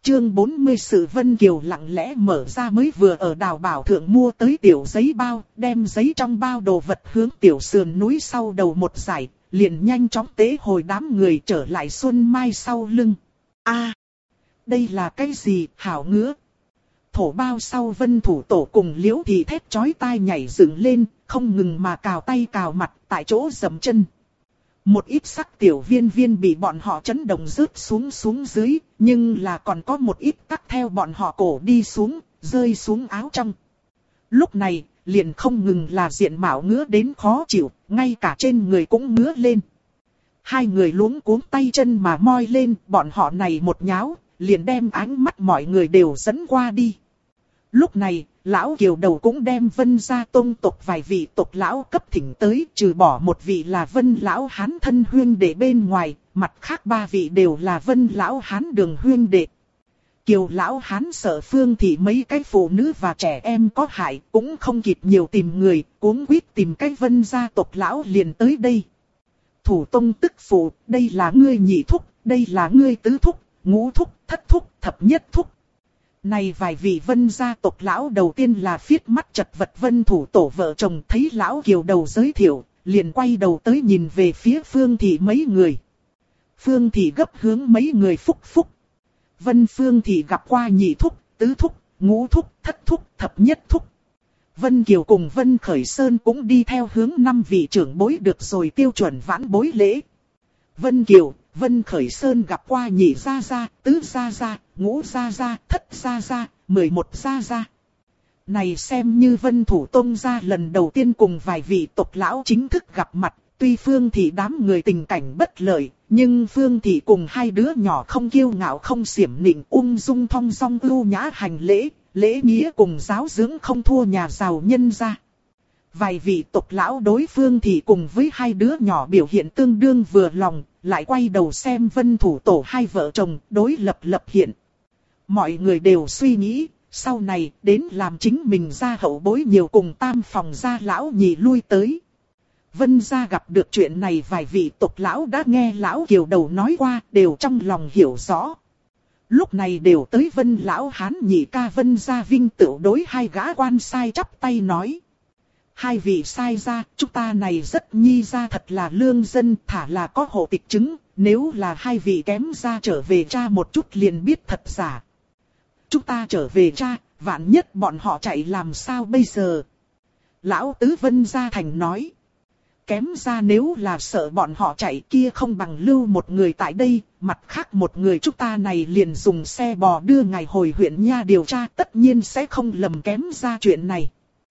Chương 40 Sự Vân Kiều lặng lẽ mở ra mới vừa ở Đào Bảo Thượng mua tới tiểu giấy bao, đem giấy trong bao đồ vật hướng tiểu sườn núi sau đầu một giải, liền nhanh chóng tế hồi đám người trở lại Xuân Mai sau lưng. Đây là cái gì, hảo ngứa? Thổ bao sau Vân Thủ Tổ cùng Liễu Thị thét chói tai nhảy dựng lên, không ngừng mà cào tay cào mặt tại chỗ dậm chân. Một ít sắc tiểu viên viên bị bọn họ chấn động rớt xuống dưới, nhưng là còn có một ít cắt theo bọn họ cổ đi xuống, rơi xuống áo trong. Lúc này, liền không ngừng là diện mạo ngứa đến khó chịu, ngay cả trên người cũng ngứa lên. Hai người luống cuống tay chân mà moi lên, bọn họ này một nháo, liền đem ánh mắt mọi người đều dẫn qua đi. Lúc này, lão Kiều Đầu cũng đem Vân gia tông tộc vài vị tộc lão cấp thỉnh tới, trừ bỏ một vị là Vân lão hán thân huyên đệ bên ngoài, mặt khác ba vị đều là Vân lão hán đường huyên đệ. Kiều lão hán sợ Phương Thị mấy cái phụ nữ và trẻ em có hại, cũng không kịp nhiều tìm người, cuống quýt tìm cái Vân gia tộc lão liền tới đây. Thủ tông tức phụ, đây là ngươi nhị thúc, đây là ngươi tứ thúc, ngũ thúc, thất thúc, thập nhất thúc. Này vài vị Vân gia tộc lão đầu tiên là phiết mắt chật vật Vân Thủ Tổ vợ chồng, thấy lão Kiều Đầu giới thiệu, liền quay đầu tới nhìn về phía Phương Thị mấy người. Phương Thị gấp hướng mấy người phúc phúc. Vân Phương Thị gặp qua nhị thúc, tứ thúc, ngũ thúc, thất thúc, thập nhất thúc. Vân Kiều cùng Vân Khởi Sơn cũng đi theo hướng năm vị trưởng bối được rồi tiêu chuẩn vãn bối lễ. Vân Kiều, Vân Khởi Sơn gặp qua nhị gia gia, tứ gia gia, ngũ gia gia, thất gia gia, 11 gia gia. Này xem như Vân Thủ Tông gia lần đầu tiên cùng vài vị tộc lão chính thức gặp mặt, tuy Phương Thị đám người tình cảnh bất lợi, nhưng Phương Thị cùng hai đứa nhỏ không kiêu ngạo không xiểm nịnh, ung dung thong dong ưu nhã hành lễ, lễ nghĩa cùng giáo dưỡng không thua nhà giàu nhân gia. Vài vị tộc lão đối Phương Thị cùng với hai đứa nhỏ biểu hiện tương đương vừa lòng, lại quay đầu xem Vân Thủ Tổ hai vợ chồng đối lập hiện. Mọi người đều suy nghĩ, sau này đến làm chính mình gia hậu bối nhiều cùng tam phòng gia lão nhị lui tới. Vân gia gặp được chuyện này vài vị tộc lão đã nghe lão Kiều Đầu nói qua, đều trong lòng hiểu rõ. Lúc này đều tới Vân lão hán nhị ca Vân gia vinh tựu đối hai gã quan sai chắp tay nói. Hai vị sai gia, chúng ta này rất nhi gia thật là lương dân, thả là có hộ tịch chứng, nếu là hai vị kém gia trở về tra một chút liền biết thật giả. Chúng ta trở về tra, vạn nhất bọn họ chạy làm sao bây giờ? Lão tứ Vân gia thành nói. Kém gia nếu là sợ bọn họ chạy kia không bằng lưu một người tại đây, mặt khác một người chúng ta này liền dùng xe bò đưa ngài hồi huyện nha điều tra, tất nhiên sẽ không lầm kém gia chuyện này.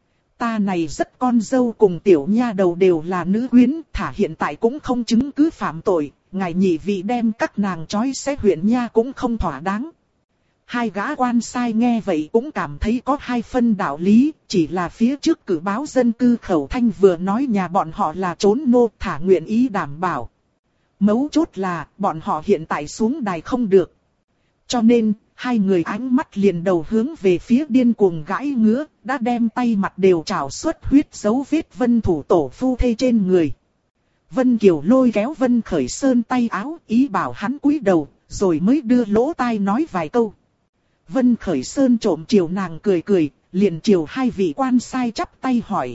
Ta này rất con dâu cùng tiểu nha đầu đều là nữ quyến, thả hiện tại cũng không chứng cứ phạm tội, ngài nhị vị đem các nàng trói xét huyện nha cũng không thỏa đáng. Hai gã quan sai nghe vậy cũng cảm thấy có hai phân đạo lý, chỉ là phía trước cử báo dân cư khẩu thanh vừa nói nhà bọn họ là trốn nô, thả nguyện ý đảm bảo. Mấu chốt là bọn họ hiện tại xuống đài không được. Cho nên, hai người ánh mắt liền đầu hướng về phía điên cuồng gãi ngứa, đã đem tay mặt đều trào xuất huyết dấu vết Vân Thủ Tổ phu thê trên người. Vân Kiều lôi kéo Vân Khởi Sơn tay áo, ý bảo hắn cúi đầu, rồi mới đưa lỗ tai nói vài câu. Vân Khởi Sơn trộm chiều nàng cười cười, liền chiều hai vị quan sai chắp tay hỏi.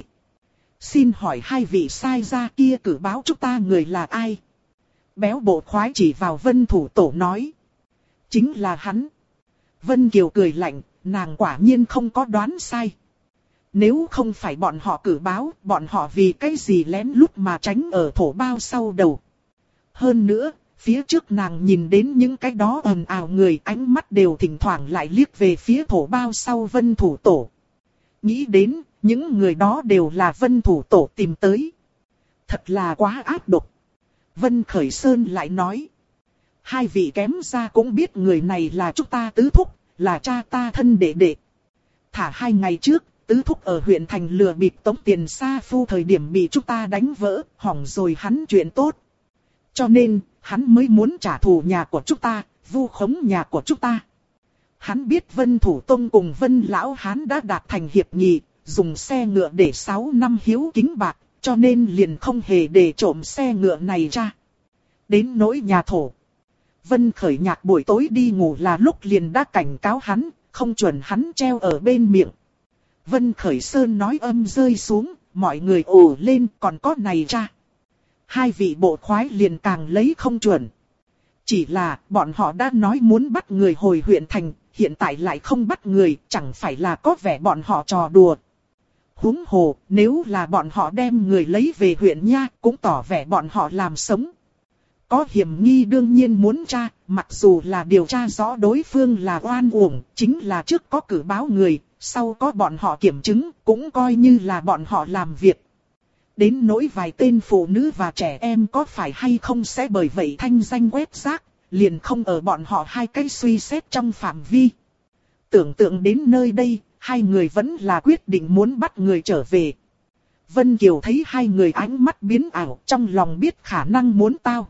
Xin hỏi hai vị sai gia kia cử báo chúng ta người là ai? Béo bộ khoái chỉ vào Vân Thủ Tổ nói. Chính là hắn. Vân Kiều cười lạnh, nàng quả nhiên không có đoán sai. Nếu không phải bọn họ cử báo, bọn họ vì cái gì lén lút mà tránh ở thổ bao sau đầu. Hơn nữa, phía trước nàng nhìn đến những cái đó ồn ào người, ánh mắt đều thỉnh thoảng lại liếc về phía thổ bao sau Vân Thủ Tổ. Nghĩ đến, những người đó đều là Vân Thủ Tổ tìm tới. Thật là quá ác độc. Vân Khởi Sơn lại nói. Hai vị kém gia cũng biết người này là chúng ta tứ thúc, là cha ta thân đệ đệ. Thả 2 ngày trước, tứ thúc ở huyện thành lừa bịp tống tiền sa phu thời điểm bị chúng ta đánh vỡ, hỏng rồi hắn chuyện tốt. Cho nên, hắn mới muốn trả thù nhà của chúng ta, vu khống nhà của chúng ta. Hắn biết Vân Thủ Tông cùng Vân Lão Hán đã đạt thành hiệp nghị, dùng xe ngựa để 6 năm hiếu kính bạc, cho nên liền không hề để trộm xe ngựa này ra. Đến nỗi nhà thổ. Vân Khởi Nhạc buổi tối đi ngủ là lúc liền đã cảnh cáo hắn, không chuẩn hắn treo ở bên miệng. Vân Khởi Sơn nói âm rơi xuống, mọi người ồ lên, còn có này cha. Hai vị bộ khoái liền càng lấy không chuẩn. Chỉ là bọn họ đã nói muốn bắt người hồi huyện thành, hiện tại lại không bắt người, chẳng phải là có vẻ bọn họ trò đùa. Huống hồ, nếu là bọn họ đem người lấy về huyện nha, cũng tỏ vẻ bọn họ làm sống. Có hiểm nghi đương nhiên muốn tra, mặc dù là điều tra rõ đối phương là oan uổng, chính là trước có cử báo người, sau có bọn họ kiểm chứng, cũng coi như là bọn họ làm việc. Đến nỗi vài tên phụ nữ và trẻ em có phải hay không sẽ bởi vậy thanh danh quét rác, liền không ở bọn họ hai cái suy xét trong phạm vi. Tưởng tượng đến nơi đây, hai người vẫn là quyết định muốn bắt người trở về. Vân Kiều thấy hai người ánh mắt biến ảo, trong lòng biết khả năng muốn tao.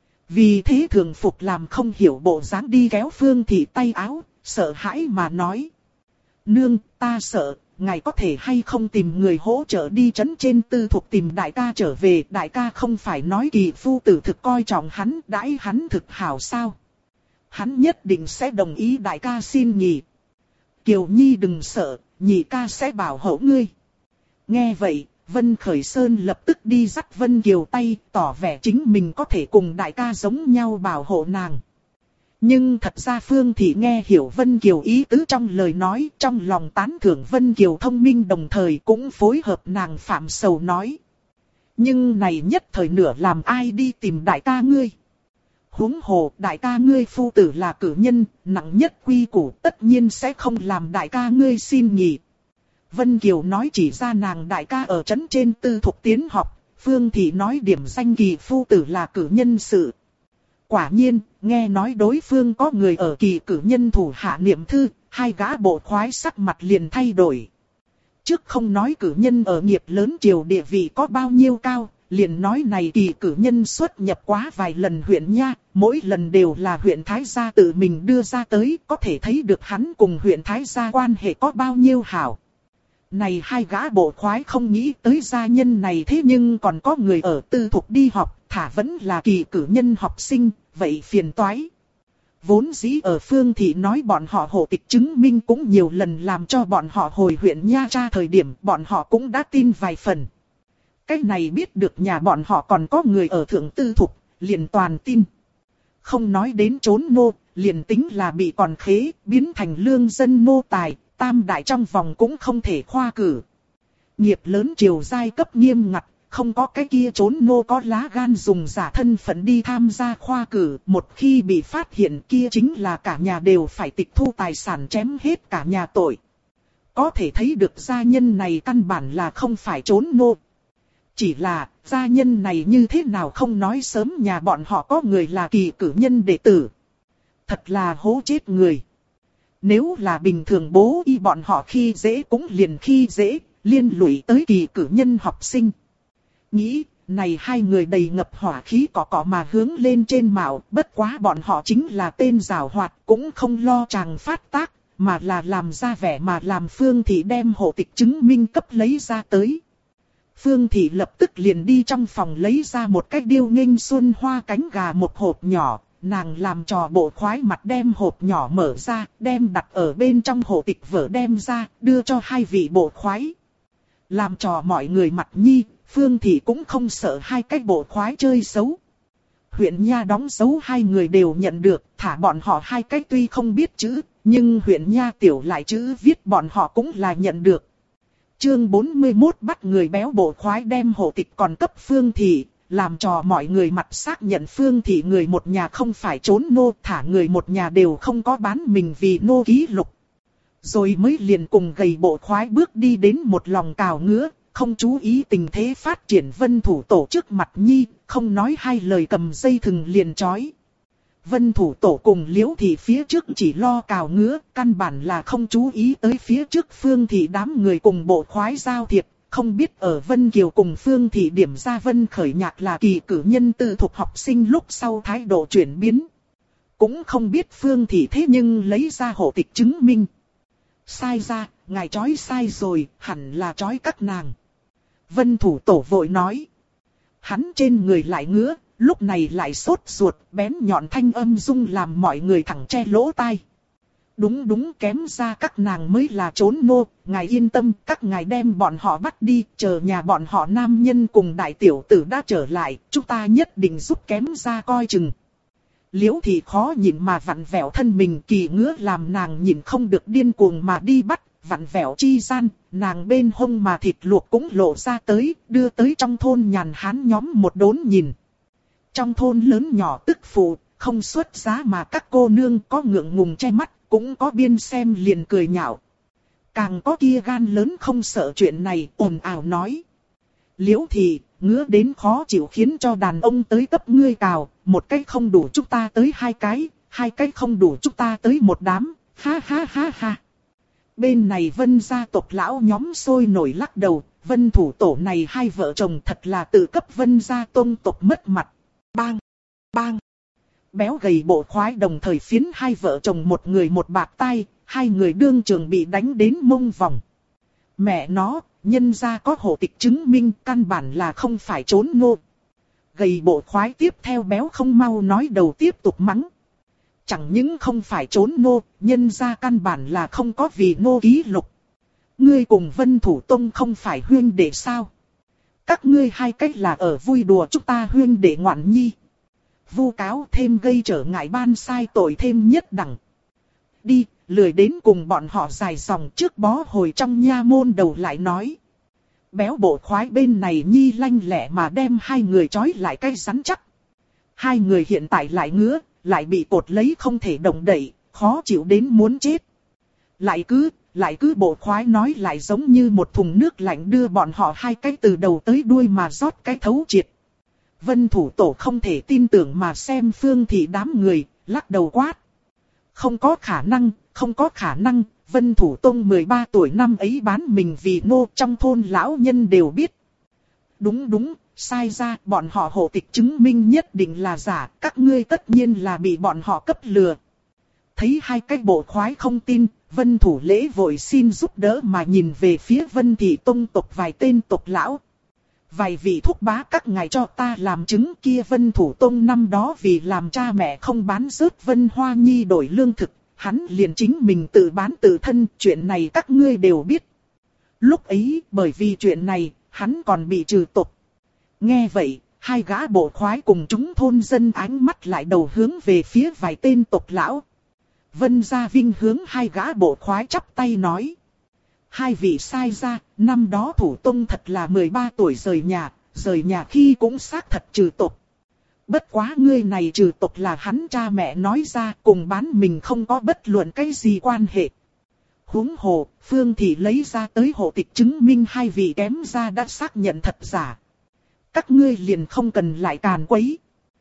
Vì thế thường phục làm không hiểu bộ dáng đi kéo Phương Thị tay áo, sợ hãi mà nói. Nương, ta sợ, ngài có thể hay không tìm người hỗ trợ đi trấn trên Tư Thục tìm đại ca trở về. Đại ca không phải nói Kỳ phu tử thực coi trọng hắn, đãi hắn thực hảo sao. Hắn nhất định sẽ đồng ý đại ca xin nhị. Kiều Nhi đừng sợ, nhị ca sẽ bảo hộ ngươi. Nghe vậy, Vân Khởi Sơn lập tức đi dắt Vân Kiều tay, tỏ vẻ chính mình có thể cùng đại ca giống nhau bảo hộ nàng. Nhưng thật ra Phương Thị nghe hiểu Vân Kiều ý tứ trong lời nói, trong lòng tán thưởng Vân Kiều thông minh đồng thời cũng phối hợp nàng phạm sầu nói. Nhưng này nhất thời nửa làm ai đi tìm đại ca ngươi. Huống hồ đại ca ngươi phu tử là cử nhân, nặng nhất quy củ tất nhiên sẽ không làm đại ca ngươi xin nhị. Vân Kiều nói chỉ ra nàng đại ca ở trấn trên Tư Thục tiến học, Phương Thị nói điểm danh Kỳ phu tử là cử nhân sự. Quả nhiên, nghe nói đối phương có người ở Kỳ cử nhân thủ hạ niệm thư, hai gã bộ khoái sắc mặt liền thay đổi. Trước không nói cử nhân ở nghiệp lớn triều địa vị có bao nhiêu cao, liền nói này Kỳ cử nhân xuất nhập quá vài lần huyện nha, mỗi lần đều là huyện Thái Gia tự mình đưa ra tới, có thể thấy được hắn cùng huyện Thái Gia quan hệ có bao nhiêu hảo. Này hai gã bộ khoái không nghĩ tới gia nhân này thế nhưng còn có người ở Tư Thục đi học, thả vẫn là Kỳ cử nhân học sinh, vậy phiền toái. Vốn dĩ ở Phương Thị nói bọn họ hộ tịch chứng minh cũng nhiều lần làm cho bọn họ hồi huyện nha tra thời điểm bọn họ cũng đã tin vài phần. Cái này biết được nhà bọn họ còn có người ở Thượng Tư Thục, liền toàn tin. Không nói đến trốn nô, liền tính là bị còn khế, biến thành lương dân nô tài, tam đại trong vòng cũng không thể khoa cử. Nghiệp lớn triều giai cấp nghiêm ngặt, không có cái kia trốn nô có lá gan dùng giả thân phận đi tham gia khoa cử. Một khi bị phát hiện kia chính là cả nhà đều phải tịch thu tài sản chém hết cả nhà tội. Có thể thấy được gia nhân này căn bản là không phải trốn nô. Chỉ là gia nhân này như thế nào không nói sớm nhà bọn họ có người là Kỳ cử nhân đệ tử. Thật là hố chết người. Nếu là bình thường bố y bọn họ khi dễ cũng liền khi dễ, liên lụy tới Kỳ cử nhân học sinh. Nghĩ, này hai người đầy ngập hỏa khí cọ mà hướng lên trên mạo, bất quá bọn họ chính là tên giàu hoạt, cũng không lo chàng phát tác, mà là làm ra vẻ mà làm Phương Thị đem hộ tịch chứng minh cấp lấy ra tới. Phương Thị lập tức liền đi trong phòng lấy ra một cái điêu nghênh xuân hoa cánh gà một hộp nhỏ, nàng làm trò bộ khoái mặt đem hộp nhỏ mở ra, đem đặt ở bên trong hộ tịch vở đem ra, đưa cho hai vị bộ khoái. Làm trò mọi người mặt nhi, Phương Thị cũng không sợ hai cái bộ khoái chơi xấu. Huyện Nha đóng dấu hai người đều nhận được, thả bọn họ hai cái tuy không biết chữ, nhưng huyện Nha tiểu lại chữ viết bọn họ cũng là nhận được. Chương 41 bắt người béo bộ khoái đem hộ tịch còn cấp Phương Thị, làm trò mọi người mặt xác nhận Phương Thị người một nhà không phải trốn nô, thả người một nhà đều không có bán mình vì nô ký lục. Rồi mới liền cùng gầy bộ khoái bước đi đến một lòng cào ngứa, không chú ý tình thế phát triển Vân Thủ Tổ trước mặt nhi, không nói hai lời cầm dây thừng liền trói. Vân Thủ Tổ cùng Liễu Thị phía trước chỉ lo cào ngứa, căn bản là không chú ý tới phía trước Phương Thị đám người cùng bộ khoái giao thiệp, không biết ở Vân Kiều cùng Phương Thị điểm ra Vân Khởi Nhạc là Kỳ cử nhân Tư Thục học sinh lúc sau thái độ chuyển biến. Cũng không biết Phương Thị thế nhưng lấy ra hộ tịch chứng minh. Sai ra, ngài trói sai rồi, hẳn là trói các nàng. Vân Thủ Tổ vội nói. Hắn trên người lại ngứa, lúc này lại sốt ruột, bén nhọn thanh âm rung làm mọi người thẳng che lỗ tai. Đúng đúng, kém ra các nàng mới là trốn nô, ngài yên tâm, các ngài đem bọn họ bắt đi, chờ nhà bọn họ nam nhân cùng đại tiểu tử đã trở lại, chúng ta nhất định giúp kém ra coi chừng. Liễu Thị khó nhịn mà vặn vẹo thân mình, kỳ ngứa làm nàng nhịn không được điên cuồng mà đi bắt, vặn vẹo chi gian, nàng bên hông mà thịt luộc cũng lộ ra tới, đưa tới trong thôn nhàn hán nhóm một đốn nhìn. Trong thôn lớn nhỏ tức phụ, không xuất giá mà các cô nương có ngượng ngùng che mắt, cũng có biên xem liền cười nhạo. Càng có kia gan lớn không sợ chuyện này, ồn ào nói. Liễu Thị, ngứa đến khó chịu khiến cho đàn ông tới tấp ngươi cào, một cái không đủ chúng ta tới hai cái không đủ chúng ta tới một đám, ha ha ha ha. Bên này Vân gia tộc lão nhóm sôi nổi lắc đầu, Vân thủ tổ này hai vợ chồng thật là tự cấp Vân gia tôn tộc mất mặt. Bang! Bang! Béo gầy bộ khoái đồng thời phiến hai vợ chồng một người một bạt tay, hai người đương trường bị đánh đến mông vòng. Mẹ nó, nhân gia có hộ tịch chứng minh căn bản là không phải trốn nô. Gầy bộ khoái tiếp theo béo không mau nói đầu tiếp tục mắng. Chẳng những không phải trốn nô, nhân gia căn bản là không có vì nô ký lục. Ngươi cùng Vân Thủ Tông không phải huyên đệ sao? Các ngươi hai cách là ở vui đùa chúng ta huyên đệ ngoạn nhi. Vu cáo thêm gây trở ngại ban sai tội thêm nhất đẳng. Đi, lười đến cùng bọn họ dài dòng trước bó hồi trong nha môn đầu lại nói. Béo bộ khoái bên này nhi lanh lẹ mà đem hai người trói lại cái rắn chắc. Hai người hiện tại lại ngứa, lại bị cột lấy không thể động đậy, khó chịu đến muốn chết. Lại cứ bộ khoái nói lại giống như một thùng nước lạnh đưa bọn họ hai cái từ đầu tới đuôi mà rót cái thấu triệt. Vân thủ tổ không thể tin tưởng mà xem Phương Thị đám người, lắc đầu quát. Không có khả năng, Vân Thủ Tông 13 tuổi năm ấy bán mình vì nô, trong thôn lão nhân đều biết. Đúng, sai ra, bọn họ hộ tịch chứng minh nhất định là giả, các ngươi tất nhiên là bị bọn họ cấp lừa. Thấy hai cái bộ khoái không tin, Vân Thủ Lễ vội xin giúp đỡ mà nhìn về phía Vân Thị Tông tộc vài tên tộc lão. Vài vị thúc bá các ngài cho ta làm chứng kia, Vân Thủ Tông năm đó vì làm cha mẹ không bán rớt Vân Hoa Nhi đổi lương thực, hắn liền chính mình tự bán tự thân, chuyện này các ngươi đều biết. Lúc ấy, bởi vì chuyện này, hắn còn bị trừ tộc. Nghe vậy, hai gã bộ khoái cùng chúng thôn dân ánh mắt lại đầu hướng về phía vài tên tộc lão. Vân Gia Vinh hướng hai gã bộ khoái chắp tay nói. Hai vị sai ra, năm đó Thủ Tông thật là 13 tuổi rời nhà khi cũng xác thật trừ tộc. Bất quá ngươi này trừ tộc là hắn cha mẹ nói ra, cùng bán mình không có bất luận cái gì quan hệ. Huống hồ, Phương Thị lấy ra tới hộ tịch chứng minh hai vị kém ra đã xác nhận thật giả. Các ngươi liền không cần lại càn quấy.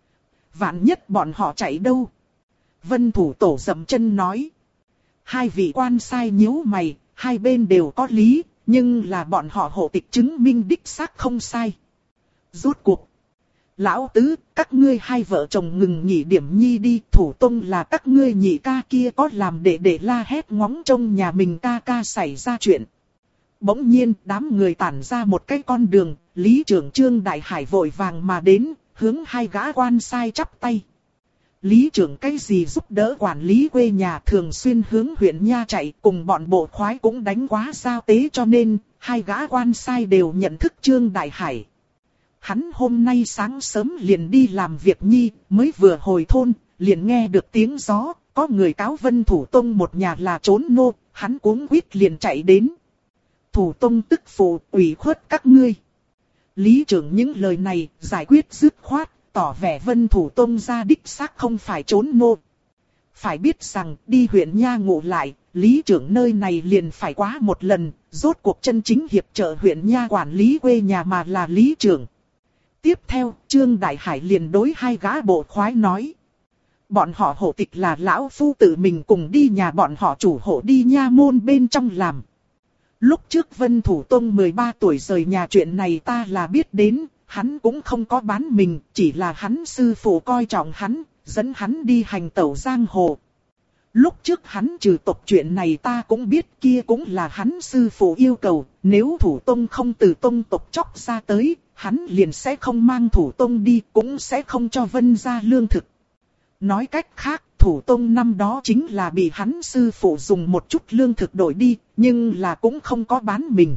Vạn nhất bọn họ chạy đâu? Vân Thủ Tổ dậm chân nói. Hai vị quan sai nhíu mày, hai bên đều có lý, nhưng là bọn họ hộ tịch chứng minh đích xác không sai. Rốt cuộc. Lão tứ, các ngươi hai vợ chồng ngừng nhị điểm nhi đi, Thủ Tông là các ngươi nhị ca kia có làm để la hét ngóng trông nhà mình ca xảy ra chuyện. Bỗng nhiên đám người tản ra một cái con đường, Lý trưởng Trương Đại Hải vội vàng mà đến, hướng hai gã quan sai chắp tay. Lý trưởng cái gì giúp đỡ quản lý quê nhà, thường xuyên hướng huyện nha chạy, cùng bọn bộ khoái cũng đánh quá giao tế, cho nên hai gã quan sai đều nhận thức Trương Đại Hải. Hắn hôm nay sáng sớm liền đi làm việc nhi, mới vừa hồi thôn, liền nghe được tiếng gió, có người cáo Vân Thủ Tông một nhà là trốn nô, hắn cuống quýt liền chạy đến. Thủ Tông tức phụ, ủy khuất các ngươi. Lý trưởng những lời này giải quyết dứt khoát, tỏ vẻ Vân Thủ Tông ra đích xác không phải trốn nô. Phải biết rằng đi huyện nha ngủ lại, Lý trưởng nơi này liền phải quá một lần, rốt cuộc chân chính hiệp trợ huyện nha quản lý quê nhà mà là Lý trưởng. Tiếp theo, Trương Đại Hải liền đối hai gã bộ khoái nói. Bọn họ hộ tịch là lão phu tự mình cùng đi nhà bọn họ chủ hộ đi nha môn bên trong làm. Lúc trước Vân Thủ Tông 13 tuổi rời nhà chuyện này ta là biết đến, hắn cũng không có bán mình, chỉ là hắn sư phụ coi trọng hắn, dẫn hắn đi hành tẩu giang hồ. Lúc trước hắn trừ tộc chuyện này ta cũng biết, kia cũng là hắn sư phụ yêu cầu, nếu thủ tông không từ tông tộc chóc ra tới, hắn liền sẽ không mang thủ tông đi, cũng sẽ không cho Vân gia lương thực. Nói cách khác, thủ tông năm đó chính là bị hắn sư phụ dùng một chút lương thực đổi đi, nhưng là cũng không có bán mình.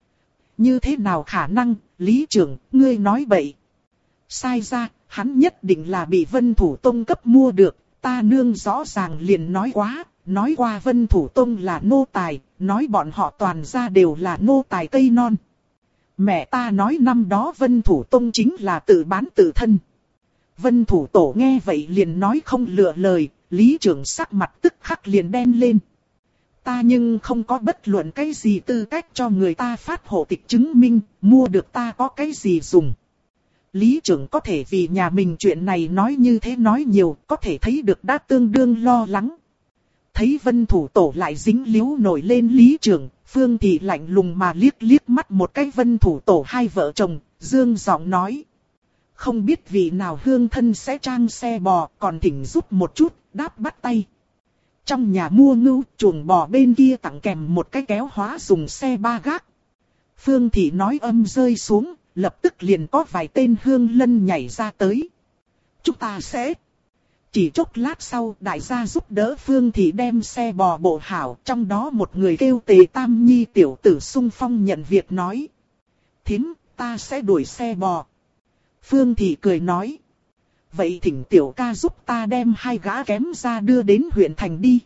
Như thế nào khả năng, Lý trưởng, ngươi nói bậy. Sai ra, hắn nhất định là bị Vân thủ tông cấp mua được, ta nương rõ ràng liền nói qua Vân thủ tông là nô tài, nói bọn họ toàn ra đều là nô tài cây non. Mẹ ta nói năm đó Vân thủ tông chính là tự bán tự thân. Vân thủ tổ nghe vậy liền nói không lựa lời, Lý trưởng sắc mặt tức khắc liền đen lên. Ta nhưng không có bất luận cái gì tư cách cho người ta phát hộ tịch chứng minh, mua được ta có cái gì dùng. Lý trưởng có thể vì nhà mình chuyện này nói như thế nói nhiều, có thể thấy được đã tương đương lo lắng. Thấy Vân thủ tổ lại dính líu nổi lên Lý trưởng, Phương Thị lạnh lùng mà liếc mắt một cái Vân thủ tổ hai vợ chồng, dương giọng nói. Không biết vị nào hương thân sẽ trang xe bò, còn thỉnh giúp một chút, đáp bắt tay. Trong nhà mua ngưu, chuồng bò bên kia tặng kèm một cái kéo hóa dùng xe ba gác. Phương Thị nói âm rơi xuống, lập tức liền có vài tên hương lân nhảy ra tới. Chúng ta sẽ... Chỉ chốc lát sau, đại gia giúp đỡ Phương Thị đem xe bò bộ hảo, trong đó một người kêu Tề Tam Nhi tiểu tử xung phong nhận việc nói. Thím, ta sẽ đuổi xe bò. Phương Thị cười nói. Vậy thỉnh tiểu ca giúp ta đem hai gã kém ra đưa đến huyện thành đi.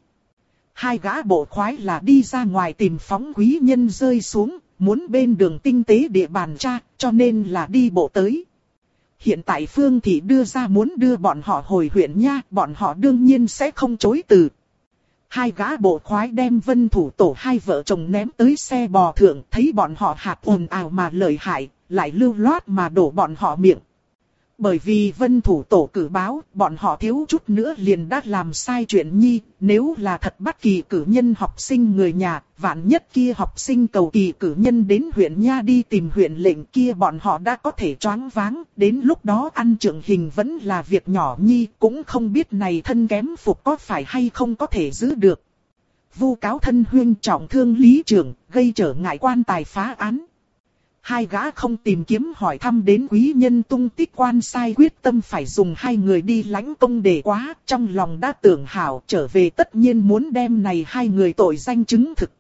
Hai gã bộ khoái là đi ra ngoài tìm phóng quý nhân rơi xuống, muốn bên đường tinh tế địa bàn tra, cho nên là đi bộ tới. Hiện tại Phương Thị đưa ra muốn đưa bọn họ hồi huyện nha, bọn họ đương nhiên sẽ không chối từ. Hai gã bộ khoái đem Vân thủ tổ hai vợ chồng ném tới xe bò thượng, thấy bọn họ hạt ồn ào mà lợi hại, lại lưu loát mà đổ bọn họ miệng. Bởi vì Vân thủ tổ cử báo, bọn họ thiếu chút nữa liền đã làm sai chuyện nhi, nếu là thật bắt kỳ cử nhân học sinh người nhà, vạn nhất kia học sinh cầu kỳ cử nhân đến huyện nha đi tìm huyện lệnh kia bọn họ đã có thể choáng váng, đến lúc đó ăn trưởng hình vẫn là việc nhỏ nhi, cũng không biết này thân kém phục có phải hay không có thể giữ được. Vu cáo thân huynh trọng thương Lý trưởng, gây trở ngại quan tài phá án. Hai gã không tìm kiếm hỏi thăm đến quý nhân tung tích quan sai quyết tâm phải dùng hai người đi lãnh công để quá, trong lòng đã tưởng hảo trở về tất nhiên muốn đem này hai người tội danh chứng thực.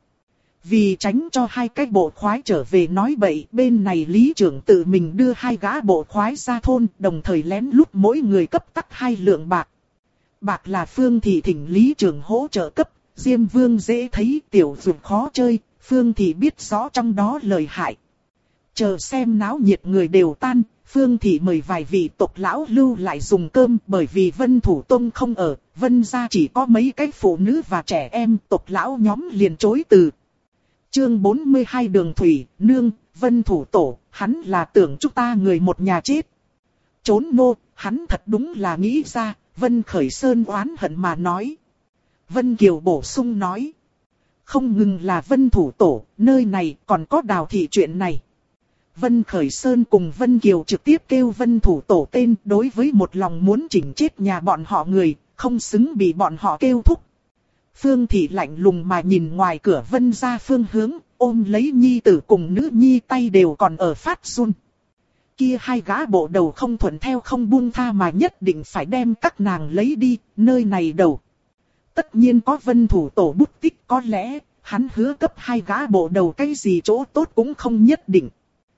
Vì tránh cho hai cái bộ khoái trở về nói bậy, bên này Lý trưởng tự mình đưa hai gã bộ khoái ra thôn, đồng thời lén lút mỗi người cấp tắc 2 lượng bạc. Bạc là Phương Thị thỉnh Lý trưởng hỗ trợ cấp, Diêm Vương dễ thấy tiểu dược khó chơi, Phương Thị biết rõ trong đó lời hại. Chờ xem náo nhiệt người đều tan, Phương Thị mời vài vị tộc lão lưu lại dùng cơm, bởi vì Vân thủ tông không ở, Vân gia chỉ có mấy cái phụ nữ và trẻ em, tộc lão nhóm liền chối từ. Chương 42 Đường Thủy, nương, Vân thủ tổ, hắn là tưởng chúng ta người một nhà chết. Trốn nô, hắn thật đúng là nghĩ ra, Vân Khởi Sơn oán hận mà nói. Vân Kiều bổ sung nói. Không ngừng là Vân thủ tổ, nơi này còn có Đào thị chuyện này. Vân Khởi Sơn cùng Vân Kiều trực tiếp kêu Vân thủ tổ tên, đối với một lòng muốn chỉnh chết nhà bọn họ người, không xứng bị bọn họ kêu thúc. Phương Thị lạnh lùng mà nhìn ngoài cửa Vân gia phương hướng, ôm lấy nhi tử cùng nữ nhi tay đều còn ở phát run. Kia hai gã bộ đầu không thuận theo không buông tha mà nhất định phải đem các nàng lấy đi, nơi này đầu. Tất nhiên có Vân thủ tổ bút tích, có lẽ hắn hứa cấp hai gã bộ đầu cái gì chỗ tốt cũng không nhất định.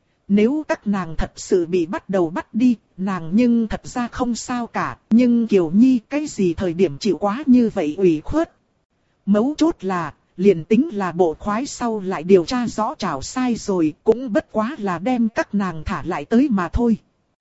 Nếu các nàng thật sự bị bắt đi, nàng nhưng thật ra không sao cả, nhưng Kiều Nhi cái gì thời điểm chịu quá như vậy ủy khuất. Mấu chốt là, liền tính là bộ khoái sau lại điều tra rõ trảo sai rồi, cũng bất quá là đem các nàng thả lại tới mà thôi.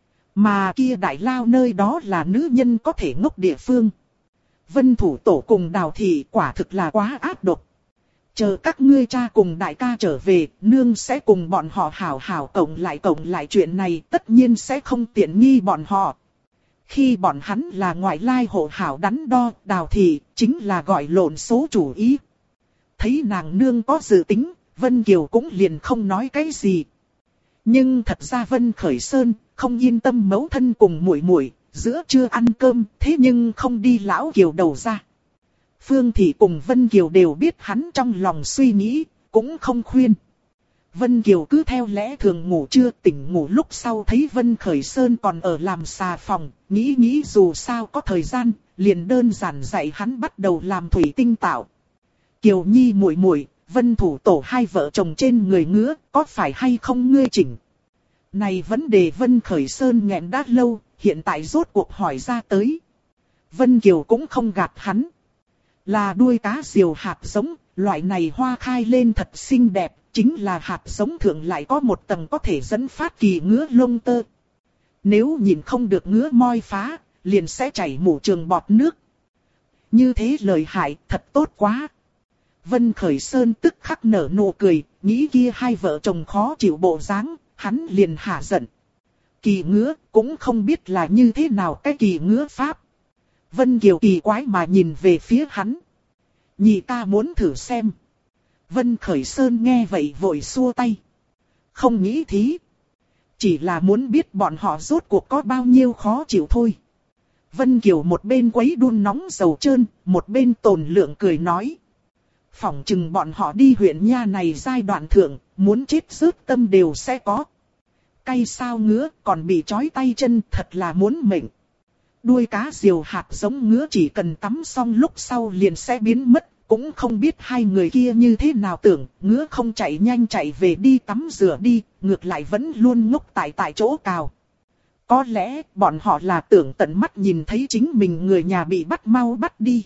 Mà kia đại lao nơi đó là nữ nhân có thể ngốc địa phương. Vân thủ tổ cùng Đào thị quả thực là quá ác độc. Chờ các ngươi cha cùng đại ca trở về, nương sẽ cùng bọn họ hảo hảo cộng lại chuyện này, tất nhiên sẽ không tiện nghi bọn họ. Khi bọn hắn là ngoại lai hộ hảo đắn đo, Đào thị chính là gọi lộn số chủ ý. Thấy nàng nương có dự tính, Vân Kiều cũng liền không nói cái gì. Nhưng thật ra Vân Khởi Sơn không yên tâm mẫu thân cùng muội muội, giữa trưa ăn cơm, thế nhưng không đi lão Kiều đầu ra. Phương Thị cùng Vân Kiều đều biết hắn trong lòng suy nghĩ, cũng không khuyên. Vân Kiều cứ theo lẽ thường ngủ trưa, tỉnh ngủ lúc sau thấy Vân Khởi Sơn còn ở làm xà phòng, nghĩ dù sao có thời gian, liền đơn giản dạy hắn bắt đầu làm thủy tinh tạo. Kiều Nhi muội muội, Vân thủ tổ hai vợ chồng trên người ngứa, có phải hay không ngươi chỉnh? Này vấn đề Vân Khởi Sơn nghẹn đã lâu, hiện tại rốt cuộc hỏi ra tới. Vân Kiều cũng không gạt hắn. Là đuôi cá diều hạt giống, loại này hoa khai lên thật xinh đẹp, chính là hạt giống thượng lại có một tầng có thể dẫn phát kỳ ngứa lông tơ. Nếu nhìn không được ngứa moi phá, liền sẽ chảy mủ trường bọt nước. Như thế lời hại, thật tốt quá. Vân Khởi Sơn tức khắc nở nụ cười, nghĩ kia hai vợ chồng khó chịu bộ dáng, hắn liền hạ giận. Kỳ ngứa, cũng không biết là như thế nào cái kỳ ngứa pháp. Vân Kiều kỳ quái mà nhìn về phía hắn. Nhị ca muốn thử xem. Vân Khởi Sơn nghe vậy vội xua tay. Không nghĩ thí. Chỉ là muốn biết bọn họ rốt cuộc có bao nhiêu khó chịu thôi. Vân Kiều một bên quấy đun nóng dầu trơn, một bên tồn lượng cười nói. Phỏng chừng bọn họ đi huyện nha này giai đoạn thượng, muốn chết rớt tâm đều sẽ có. Cay sao ngứa, còn bị trói tay chân, thật là muốn mệnh. Đuôi cá diều hạt giống ngứa chỉ cần tắm xong lúc sau liền sẽ biến mất, cũng không biết hai người kia như thế nào tưởng, ngứa không chạy nhanh chạy về đi tắm rửa đi, ngược lại vẫn luôn ngốc tại chỗ cào. Có lẽ bọn họ là tưởng tận mắt nhìn thấy chính mình người nhà bị bắt mau bắt đi.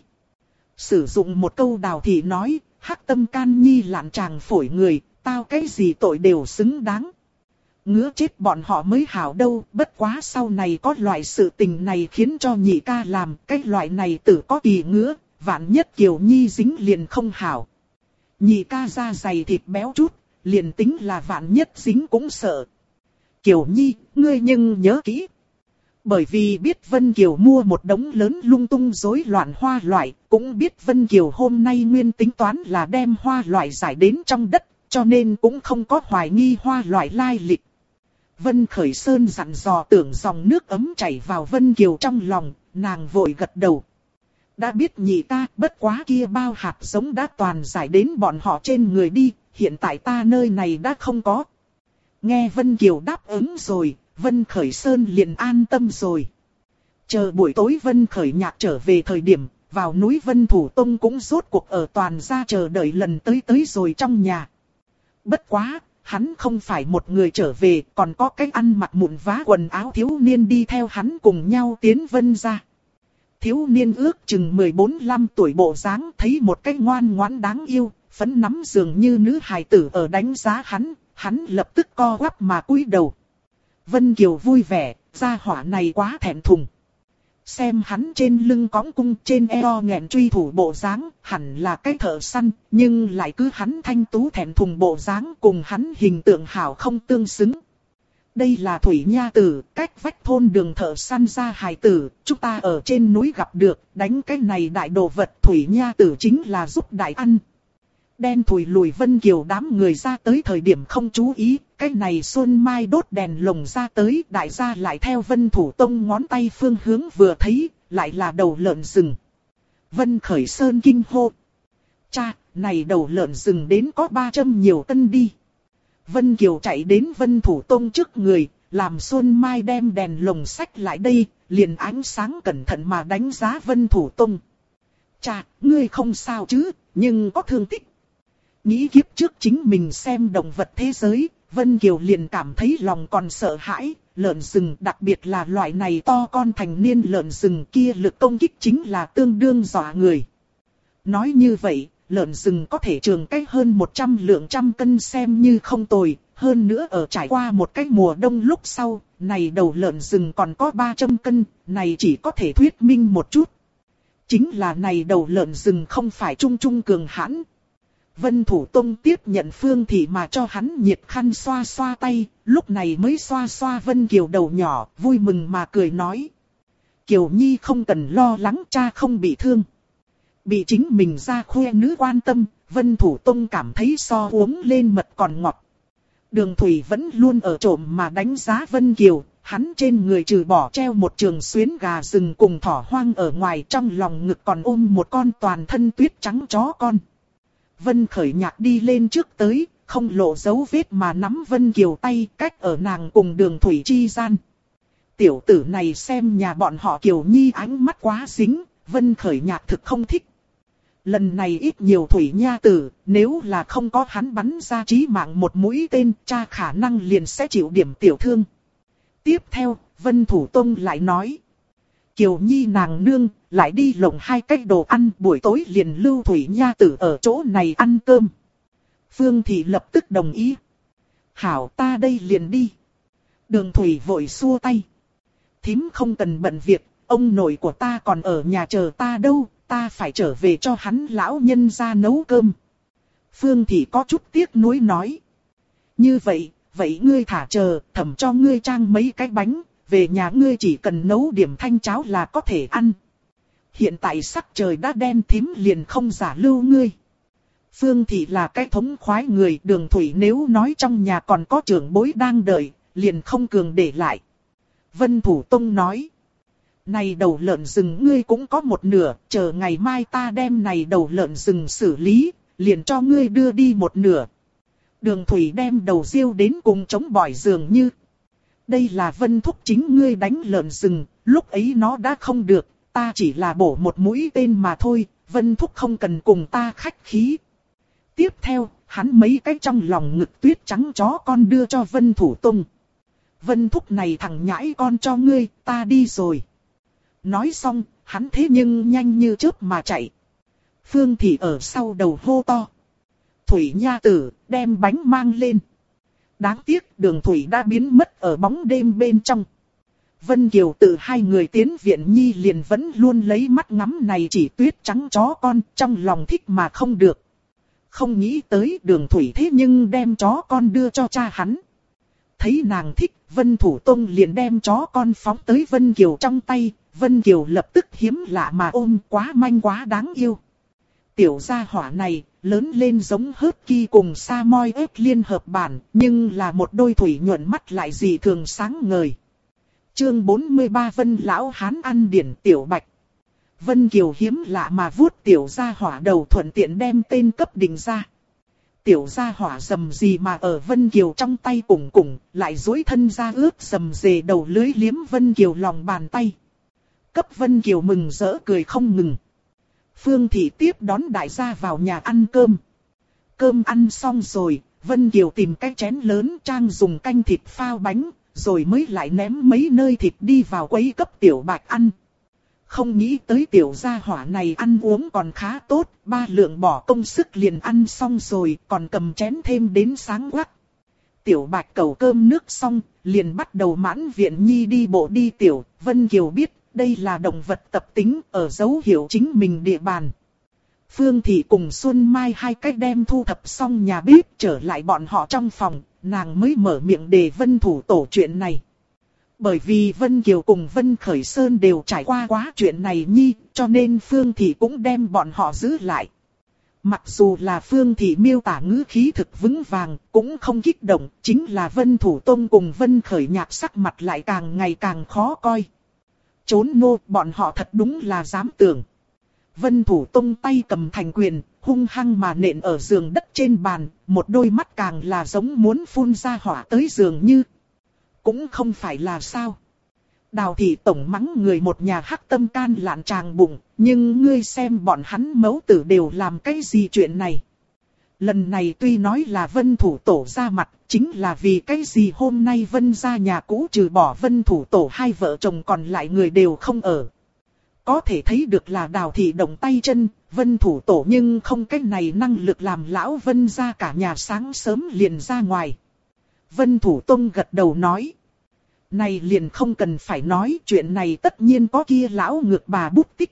Sử dụng một câu Đào Thị nói, hắc tâm can nhi lạn tràng phổi người, tao cái gì tội đều xứng đáng. Ngứa chết bọn họ mới hảo đâu, bất quá sau này có loại sự tình này khiến cho nhị ca làm, cái loại này tử có kỳ ngứa, vạn nhất Kiều Nhi dính liền không hảo. Nhị ca da dày thịt béo chút, liền tính là vạn nhất dính cũng sợ. Kiều Nhi, ngươi nhưng nhớ kỹ. Bởi vì biết Vân Kiều mua một đống lớn lung tung rối loạn hoa loại, cũng biết Vân Kiều hôm nay nguyên tính toán là đem hoa loại giải đến trong đất, cho nên cũng không có hoài nghi hoa loại lai lịch. Vân Khởi Sơn dặn dò tưởng dòng nước ấm chảy vào Vân Kiều trong lòng, nàng vội gật đầu. Đã biết nhị ta, bất quá kia bao hạt giống đã toàn giải đến bọn họ trên người đi, hiện tại ta nơi này đã không có. Nghe Vân Kiều đáp ứng rồi, Vân Khởi Sơn liền an tâm rồi. Chờ buổi tối Vân Khởi Nhạc trở về thời điểm, vào núi Vân Thủ Tông cũng rốt cuộc ở toàn gia chờ đợi lần tới rồi trong nhà. Bất quá, hắn không phải một người trở về, còn có cái ăn mặc mụn vá quần áo thiếu niên đi theo hắn cùng nhau tiến Vân ra. Thiếu niên ước chừng 14-15 tuổi bộ dáng, thấy một cái ngoan ngoãn đáng yêu, phấn nắm dường như nữ hài tử ở đánh giá hắn lập tức co quắp mà cúi đầu. Vân Kiều vui vẻ, gia hỏa này quá thẹn thùng. Xem hắn trên lưng cõng cung, trên eo nghẹn truy thủ bộ dáng, hẳn là cái thợ săn, nhưng lại cứ hắn thanh tú thẹn thùng bộ dáng cùng hắn hình tượng hảo không tương xứng. Đây là Thủy Nha Tử, cách vách thôn đường thợ săn ra hài tử, chúng ta ở trên núi gặp được, đánh cái này đại đồ vật. Thủy Nha Tử chính là giúp đại ăn. Đen thùi lùi Vân Kiều đám người ra tới thời điểm không chú ý, cái này Xuân Mai đốt đèn lồng ra tới, đại gia lại theo Vân Thủ Tông ngón tay phương hướng vừa thấy, lại là đầu lợn rừng. Vân Khởi Sơn kinh hô. Cha, này đầu lợn rừng đến có 300 nhiều cân đi. Vân Kiều chạy đến Vân Thủ Tông trước người, làm Xuân Mai đem đèn lồng xách lại đây, liền ánh sáng cẩn thận mà đánh giá Vân Thủ Tông. Cha, ngươi không sao chứ, nhưng có thương tích. Nghĩ kiếp trước chính mình xem động vật thế giới, Vân Kiều liền cảm thấy lòng còn sợ hãi, lợn rừng đặc biệt là loại này to con thành niên lợn rừng kia lực công kích chính là tương đương dọa người. Nói như vậy, lợn rừng có thể trường cách hơn 100 lượng trăm cân xem như không tồi, hơn nữa ở trải qua một cái mùa đông lúc sau, này đầu lợn rừng còn có 300 cân, này chỉ có thể thuyết minh một chút. Chính là này đầu lợn rừng không phải trung trung cường hãn. Vân Thủ Tông tiếp nhận Phương Thị mà cho hắn nhiệt khăn xoa xoa tay, lúc này mới xoa xoa Vân Kiều đầu nhỏ, vui mừng mà cười nói. Kiều Nhi không cần lo lắng, cha không bị thương. Bị chính mình ra khoe nữ quan tâm, Vân Thủ Tông cảm thấy so uống lên mật còn ngọt. Đường Thủy vẫn luôn ở trộm mà đánh giá Vân Kiều, hắn trên người trừ bỏ treo một trường xuyến gà rừng cùng thỏ hoang ở ngoài, trong lòng ngực còn ôm một con toàn thân tuyết trắng chó con. Vân Khởi Nhạc đi lên trước tới, không lộ dấu vết mà nắm Vân Kiều tay, cách ở nàng cùng Đường Thủy chi gian. Tiểu tử này xem nhà bọn họ Kiều Nhi ánh mắt quá dính, Vân Khởi Nhạc thực không thích. Lần này ít nhiều Thủy Nha tử, nếu là không có hắn bắn ra chí mạng một mũi tên, cha khả năng liền sẽ chịu điểm tiểu thương. Tiếp theo, Vân Thủ Tông lại nói. Kiều Nhi nàng nương, lại đi lộng 2 cái đồ ăn, buổi tối liền lưu Thủy Nha tử ở chỗ này ăn cơm. Phương Thị lập tức đồng ý. Hảo, ta đây liền đi. Đường Thủy vội xua tay. Thím không cần bận việc, ông nội của ta còn ở nhà chờ ta đâu, ta phải trở về cho hắn lão nhân ra nấu cơm. Phương Thị có chút tiếc nuối nói. Như vậy ngươi thả chờ, thẩm cho ngươi trang mấy cái bánh, về nhà ngươi chỉ cần nấu điểm thanh cháo là có thể ăn. Hiện tại sắc trời đã đen, thím liền không giả lưu ngươi. Phương Thị là cái thống khoái người, Đường Thủy nếu nói trong nhà còn có trưởng bối đang đợi, liền không cường để lại. Vân Thủ Tông nói. Này đầu lợn rừng ngươi cũng có một nửa, chờ ngày mai ta đem này đầu lợn rừng xử lý, liền cho ngươi đưa đi một nửa. Đường Thủy đem đầu riêu đến cùng chống bỏi dường như. Đây là Vân Thúc chính ngươi đánh lợn rừng, lúc ấy nó đã không được, ta chỉ là bổ một mũi tên mà thôi, Vân Thúc không cần cùng ta khách khí. Tiếp theo, hắn mấy cái trong lòng ngực tuyết trắng chó con đưa cho Vân Thủ Tông. Vân Thúc này thằng nhãi con cho ngươi, ta đi rồi. Nói xong, hắn thế nhưng nhanh như chớp mà chạy. Phương Thị ở sau đầu hô to. Thủy Nha tử, đem bánh mang lên. Đáng tiếc Đường Thủy đã biến mất ở bóng đêm bên trong. Vân Kiều tự 2 người tiến viện nhi liền vẫn luôn lấy mắt ngắm này chỉ tuyết trắng chó con, trong lòng thích mà không được. Không nghĩ tới Đường Thủy thế nhưng đem chó con đưa cho cha hắn. Thấy nàng thích, Vân Thủ Tông liền đem chó con phóng tới Vân Kiều trong tay. Vân Kiều lập tức hiếm lạ mà ôm, quá manh quá đáng yêu. Tiểu gia hỏa này, lớn lên giống hớt ki cùng sa moi ếch liên hợp bản, nhưng là một đôi thủy nhuận mắt lại dị thường sáng ngời. Chương 43 Vân Lão Hán ăn điển Tiểu Bạch. Vân Kiều hiếm lạ mà vuốt tiểu gia hỏa đầu, thuận tiện đem tên cấp định ra. Tiểu gia hỏa rầm gì mà ở Vân Kiều trong tay cùng cùng, lại duỗi thân ra ướt rầm rề đầu lưới liếm Vân Kiều lòng bàn tay. Cấp Vân Kiều mừng rỡ cười không ngừng. Phương Thị tiếp đón đại gia vào nhà ăn cơm. Cơm ăn xong rồi, Vân Kiều tìm cái chén lớn trang dùng canh thịt phao bánh, rồi mới lại ném mấy nơi thịt đi vào quấy cấp Tiểu Bạch ăn. Không nghĩ tới tiểu gia hỏa này ăn uống còn khá tốt, 3 lượng bỏ công sức liền ăn xong rồi, còn cầm chén thêm đến sáng quắc. Tiểu Bạch cầu cơm nước xong, liền bắt đầu mãn viện nhi đi bộ đi tiểu. Vân Kiều biết đây là động vật tập tính, ở dấu hiệu chính mình địa bàn. Phương Thị cùng Xuân Mai 2 cách đem thu thập xong nhà bếp trở lại bọn họ trong phòng, nàng mới mở miệng đề Vân Thủ Tổ chuyện này. Bởi vì Vân Kiều cùng Vân Khởi Sơn đều trải qua quá chuyện này nhi, cho nên Phương Thị cũng đem bọn họ giữ lại. Mặc dù là Phương Thị miêu tả ngữ khí thực vững vàng, cũng không kích động, chính là Vân Thủ Tông cùng Vân Khởi Nhạc sắc mặt lại càng ngày càng khó coi. Trốn nô, bọn họ thật đúng là dám tưởng. Vân Thủ Tông tay cầm thành quyền, hung hăng mà nện ở giường đất trên bàn, một đôi mắt càng là giống muốn phun ra hỏa tới giường như. Cũng không phải là sao. Đào Thị tổng mắng người một nhà hắc tâm can lạn tràng bụng, nhưng ngươi xem bọn hắn mẫu tử đều làm cái gì chuyện này. Lần này tuy nói là Vân Thủ Tổ ra mặt, chính là vì cái gì hôm nay Vân ra nhà cũ trừ bỏ Vân Thủ Tổ 2 vợ chồng còn lại người đều không ở. Có thể thấy được là Đào Thị động tay chân, Vân Thủ Tổ nhưng không cái này năng lực làm lão Vân ra cả nhà sáng sớm liền ra ngoài. Vân Thủ Tông gật đầu nói. Này liền không cần phải nói, chuyện này tất nhiên có kia lão ngược bà bút tích.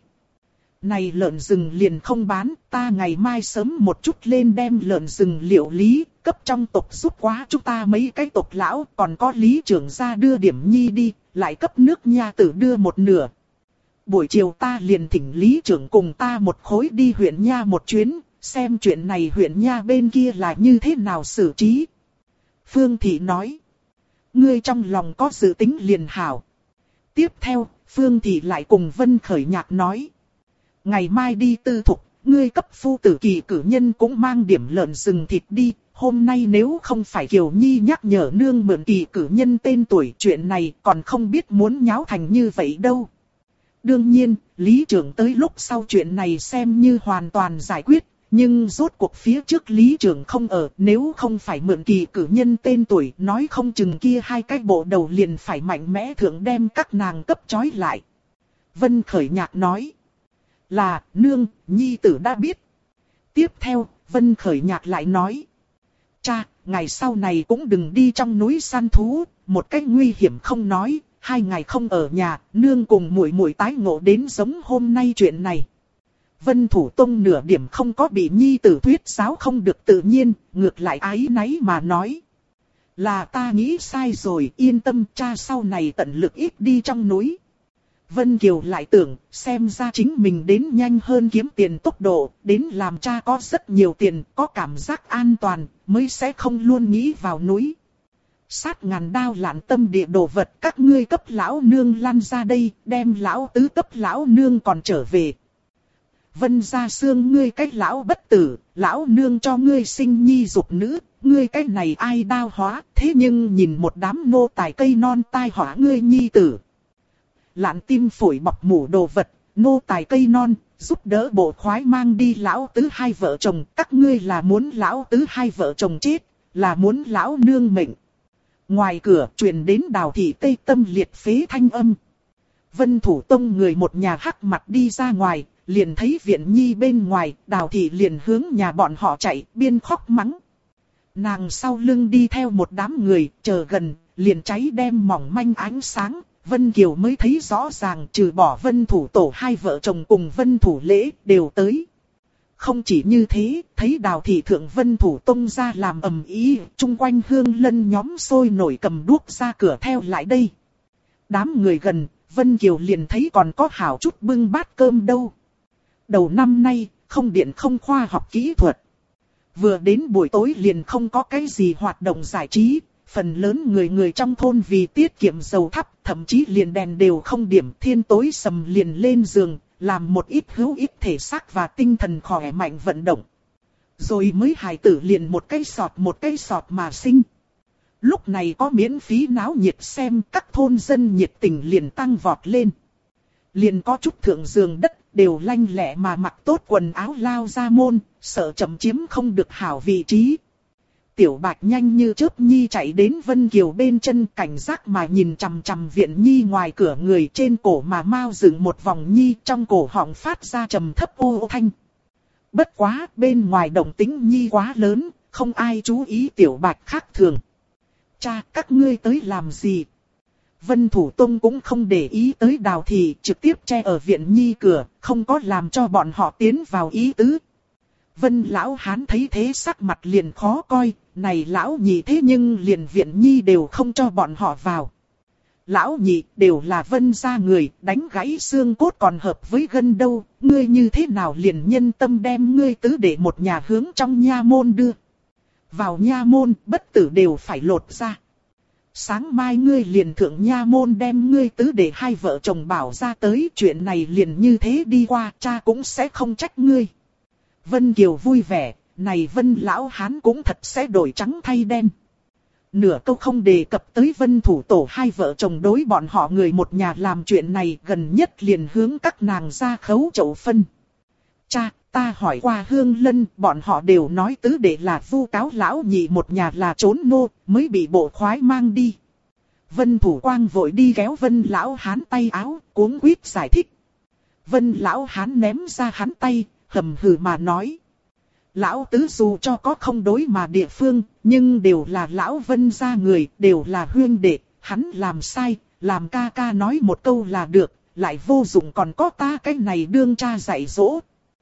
Này lợn rừng liền không bán, ta ngày mai sớm một chút lên đem lợn rừng liệu lý, cấp trong tộc giúp quá chúng ta mấy cái tộc lão, còn có lý trưởng gia đưa điểm nhi đi, lại cấp nước nha tử đưa một nửa. Buổi chiều ta liền thỉnh lý trưởng cùng ta một khối đi huyện nha một chuyến, xem chuyện này huyện nha bên kia là như thế nào xử trí. Phương Thị nói. Ngươi trong lòng có dự tính liền hảo. Tiếp theo, Phương Thị lại cùng Vân Khởi Nhạc nói. Ngày mai đi tư thục, ngươi cấp phu tử kỳ cử nhân cũng mang điểm lợn rừng thịt đi. Hôm nay nếu không phải Kiều Nhi nhắc nhở nương mượn kỳ cử nhân tên tuổi, chuyện này còn không biết muốn nháo thành như vậy đâu. Đương nhiên, Lý Trưởng tới lúc sau chuyện này xem như hoàn toàn giải quyết. Nhưng rốt cuộc phía trước Lý Trưởng không ở, nếu không phải mượn kỳ cử nhân tên tuổi, nói không chừng kia hai cái bộ đầu liền phải mạnh mẽ thượng đem các nàng cấp trói lại. Vân Khởi Nhạc nói. Là, nương, nhi tử đã biết. Tiếp theo, Vân Khởi Nhạc lại nói. Cha, ngày sau này cũng đừng đi trong núi săn thú, một cách nguy hiểm không nói, 2 ngày không ở nhà, nương cùng muội muội tái ngộ đến giống hôm nay chuyện này. Vân Thủ Tông nửa điểm không có bị nhi tử thuyết giáo không được tự nhiên, ngược lại áy náy mà nói. Là ta nghĩ sai rồi, yên tâm, cha sau này tận lực ít đi trong núi. Vân Kiều lại tưởng, xem ra chính mình đến nhanh hơn kiếm tiền tốc độ, đến làm cha có rất nhiều tiền, có cảm giác an toàn, mới sẽ không luôn nghĩ vào núi. Sát ngàn đao lạn tâm địa đồ vật, các ngươi cấp lão nương lăn ra đây, đem lão tứ cấp lão nương còn trở về. Vân gia xương ngươi cái lão bất tử, lão nương cho ngươi sinh nhi dục nữ, ngươi cái này ai đao hóa, thế nhưng nhìn một đám nô tài cây non tai họa ngươi nhi tử. Lạn tim phổi bọc mủ đồ vật, nô tài cây non, giúp đỡ bộ khoái mang đi lão tứ hai vợ chồng, các ngươi là muốn lão tứ hai vợ chồng chết, là muốn lão nương mệnh. Ngoài cửa truyền đến Đào thị tê tâm liệt phế thanh âm. Vân Thủ Tông người một nhà hắc mặt đi ra ngoài, liền thấy viện nhi bên ngoài, Đào thị liền hướng nhà bọn họ chạy, biên khóc mắng. Nàng sau lưng đi theo một đám người, chờ gần, liền cháy đem mỏng manh ánh sáng. Vân Kiều mới thấy rõ ràng, trừ bỏ Vân Thủ Tổ hai vợ chồng cùng Vân Thủ Lễ đều tới. Không chỉ như thế, thấy Đào thị thượng Vân Thủ Tông ra làm ầm ĩ, chung quanh hương lân nhóm sôi nổi cầm đuốc ra cửa theo lại đây. Đám người gần, Vân Kiều liền thấy còn có hảo chút bưng bát cơm đâu. Đầu năm nay, không điện không khoa học kỹ thuật. Vừa đến buổi tối liền không có cái gì hoạt động giải trí. Phần lớn người trong thôn vì tiết kiệm dầu thắp, thậm chí liền đèn đều không điểm, thiên tối sầm liền lên giường, làm một ít hữu ích thể xác và tinh thần khỏe mạnh vận động. Rồi mới hài tử liền một cái sọt mà sinh. Lúc này có miễn phí náo nhiệt xem, các thôn dân nhiệt tình liền tăng vọt lên. Liền có chút thượng giường đất, đều lanh lẹ mà mặc tốt quần áo lao ra môn, sợ chậm chiếm không được hảo vị trí. Tiểu Bạch nhanh như chớp nhi chạy đến Vân Kiều bên chân, cảnh giác mà nhìn chằm chằm viện nhi ngoài cửa người, trên cổ mà mau dựng một vòng nhi, trong cổ họng phát ra trầm thấp ô thanh. Bất quá, bên ngoài động tĩnh nhi quá lớn, không ai chú ý Tiểu Bạch khác thường. Cha, các ngươi tới làm gì? Vân Thủ Tông cũng không để ý tới Đào thị, trực tiếp che ở viện nhi cửa, không có làm cho bọn họ tiến vào ý tứ. Vân lão hán thấy thế sắc mặt liền khó coi, này lão nhị thế nhưng liền viện nhi đều không cho bọn họ vào. Lão nhị đều là Vân gia người, đánh gãy xương cốt còn hợp với gân đâu, ngươi như thế nào liền nhân tâm đem ngươi tứ để một nhà hướng trong nha môn đưa. Vào nha môn, bất tử đều phải lột ra. Sáng mai ngươi liền thượng nha môn đem ngươi tứ để hai vợ chồng bảo ra tới, chuyện này liền như thế đi qua, cha cũng sẽ không trách ngươi. Vân Kiều vui vẻ, này Vân lão hán cũng thật sẽ đổi trắng thay đen. Nửa câu không đề cập tới Vân Thủ Tổ hai vợ chồng đối bọn họ người một nhà làm chuyện này, gần nhất liền hướng các nàng ra khấu chậu phân. Cha, ta hỏi qua Hương Lân, bọn họ đều nói tứ đệ là vu cáo lão nhị một nhà là trốn nô, mới bị bộ khoái mang đi. Vân Thủ Quang vội đi kéo Vân lão hán tay áo, cuống quýt giải thích. Vân lão hán ném ra hắn tay, hầm hừ mà nói. Lão tứ dù cho có không đối mà địa phương, nhưng đều là lão Vân gia người, đều là huyên đệ, hắn làm sai, làm ca ca nói một câu là được, lại vô dụng còn có ta cái này đương cha dạy dỗ.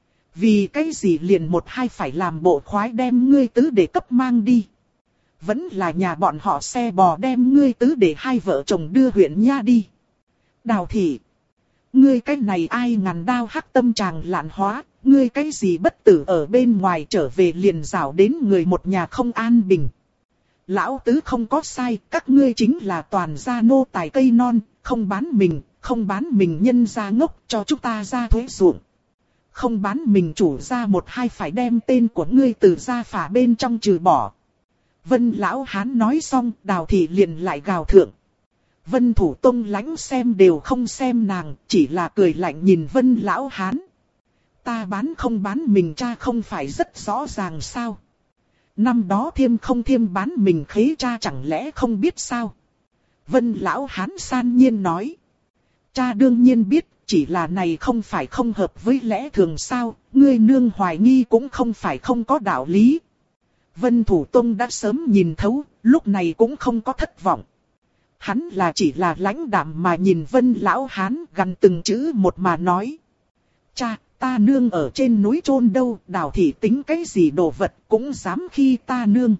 Vì cái gì liền một hai phải làm bộ khoái đem ngươi tứ để cấp mang đi. Vẫn là nhà bọn họ xe bò đem ngươi tứ để hai vợ chồng đưa huyện nha đi. Đào thị. Ngươi cái này ai ngàn đao hắc tâm chàng lạn hóa, ngươi cái gì bất tử ở bên ngoài trở về liền rảo đến người một nhà không an bình. Lão tứ không có sai, các ngươi chính là toàn gia nô tài cây non, không bán mình nhân gia ngốc cho chúng ta ra thuế ruộng. Không bán mình chủ gia một hai phải đem tên của ngươi từ gia phả bên trong trừ bỏ. Vân lão hán nói xong, Đào thị liền lại gào thượng. Vân Thủ Tông lãnh xem đều không xem nàng, chỉ là cười lạnh nhìn Vân lão hán. Ta bán không bán mình cha không phải rất rõ ràng sao? Năm đó Thiêm không Thiêm bán mình khế cha chẳng lẽ không biết sao? Vân lão hán san nhiên nói. Cha đương nhiên biết, chỉ là này không phải không hợp với lẽ thường sao, ngươi nương hoài nghi cũng không phải không có đạo lý. Vân Thủ Tông đã sớm nhìn thấu, lúc này cũng không có thất vọng. Hắn chỉ là lãnh đạm mà nhìn Vân lão hán gần từng chữ một mà nói. Cha, ta nương ở trên núi chôn đâu, Đào thị tính cái gì đồ vật cũng dám khi ta nương.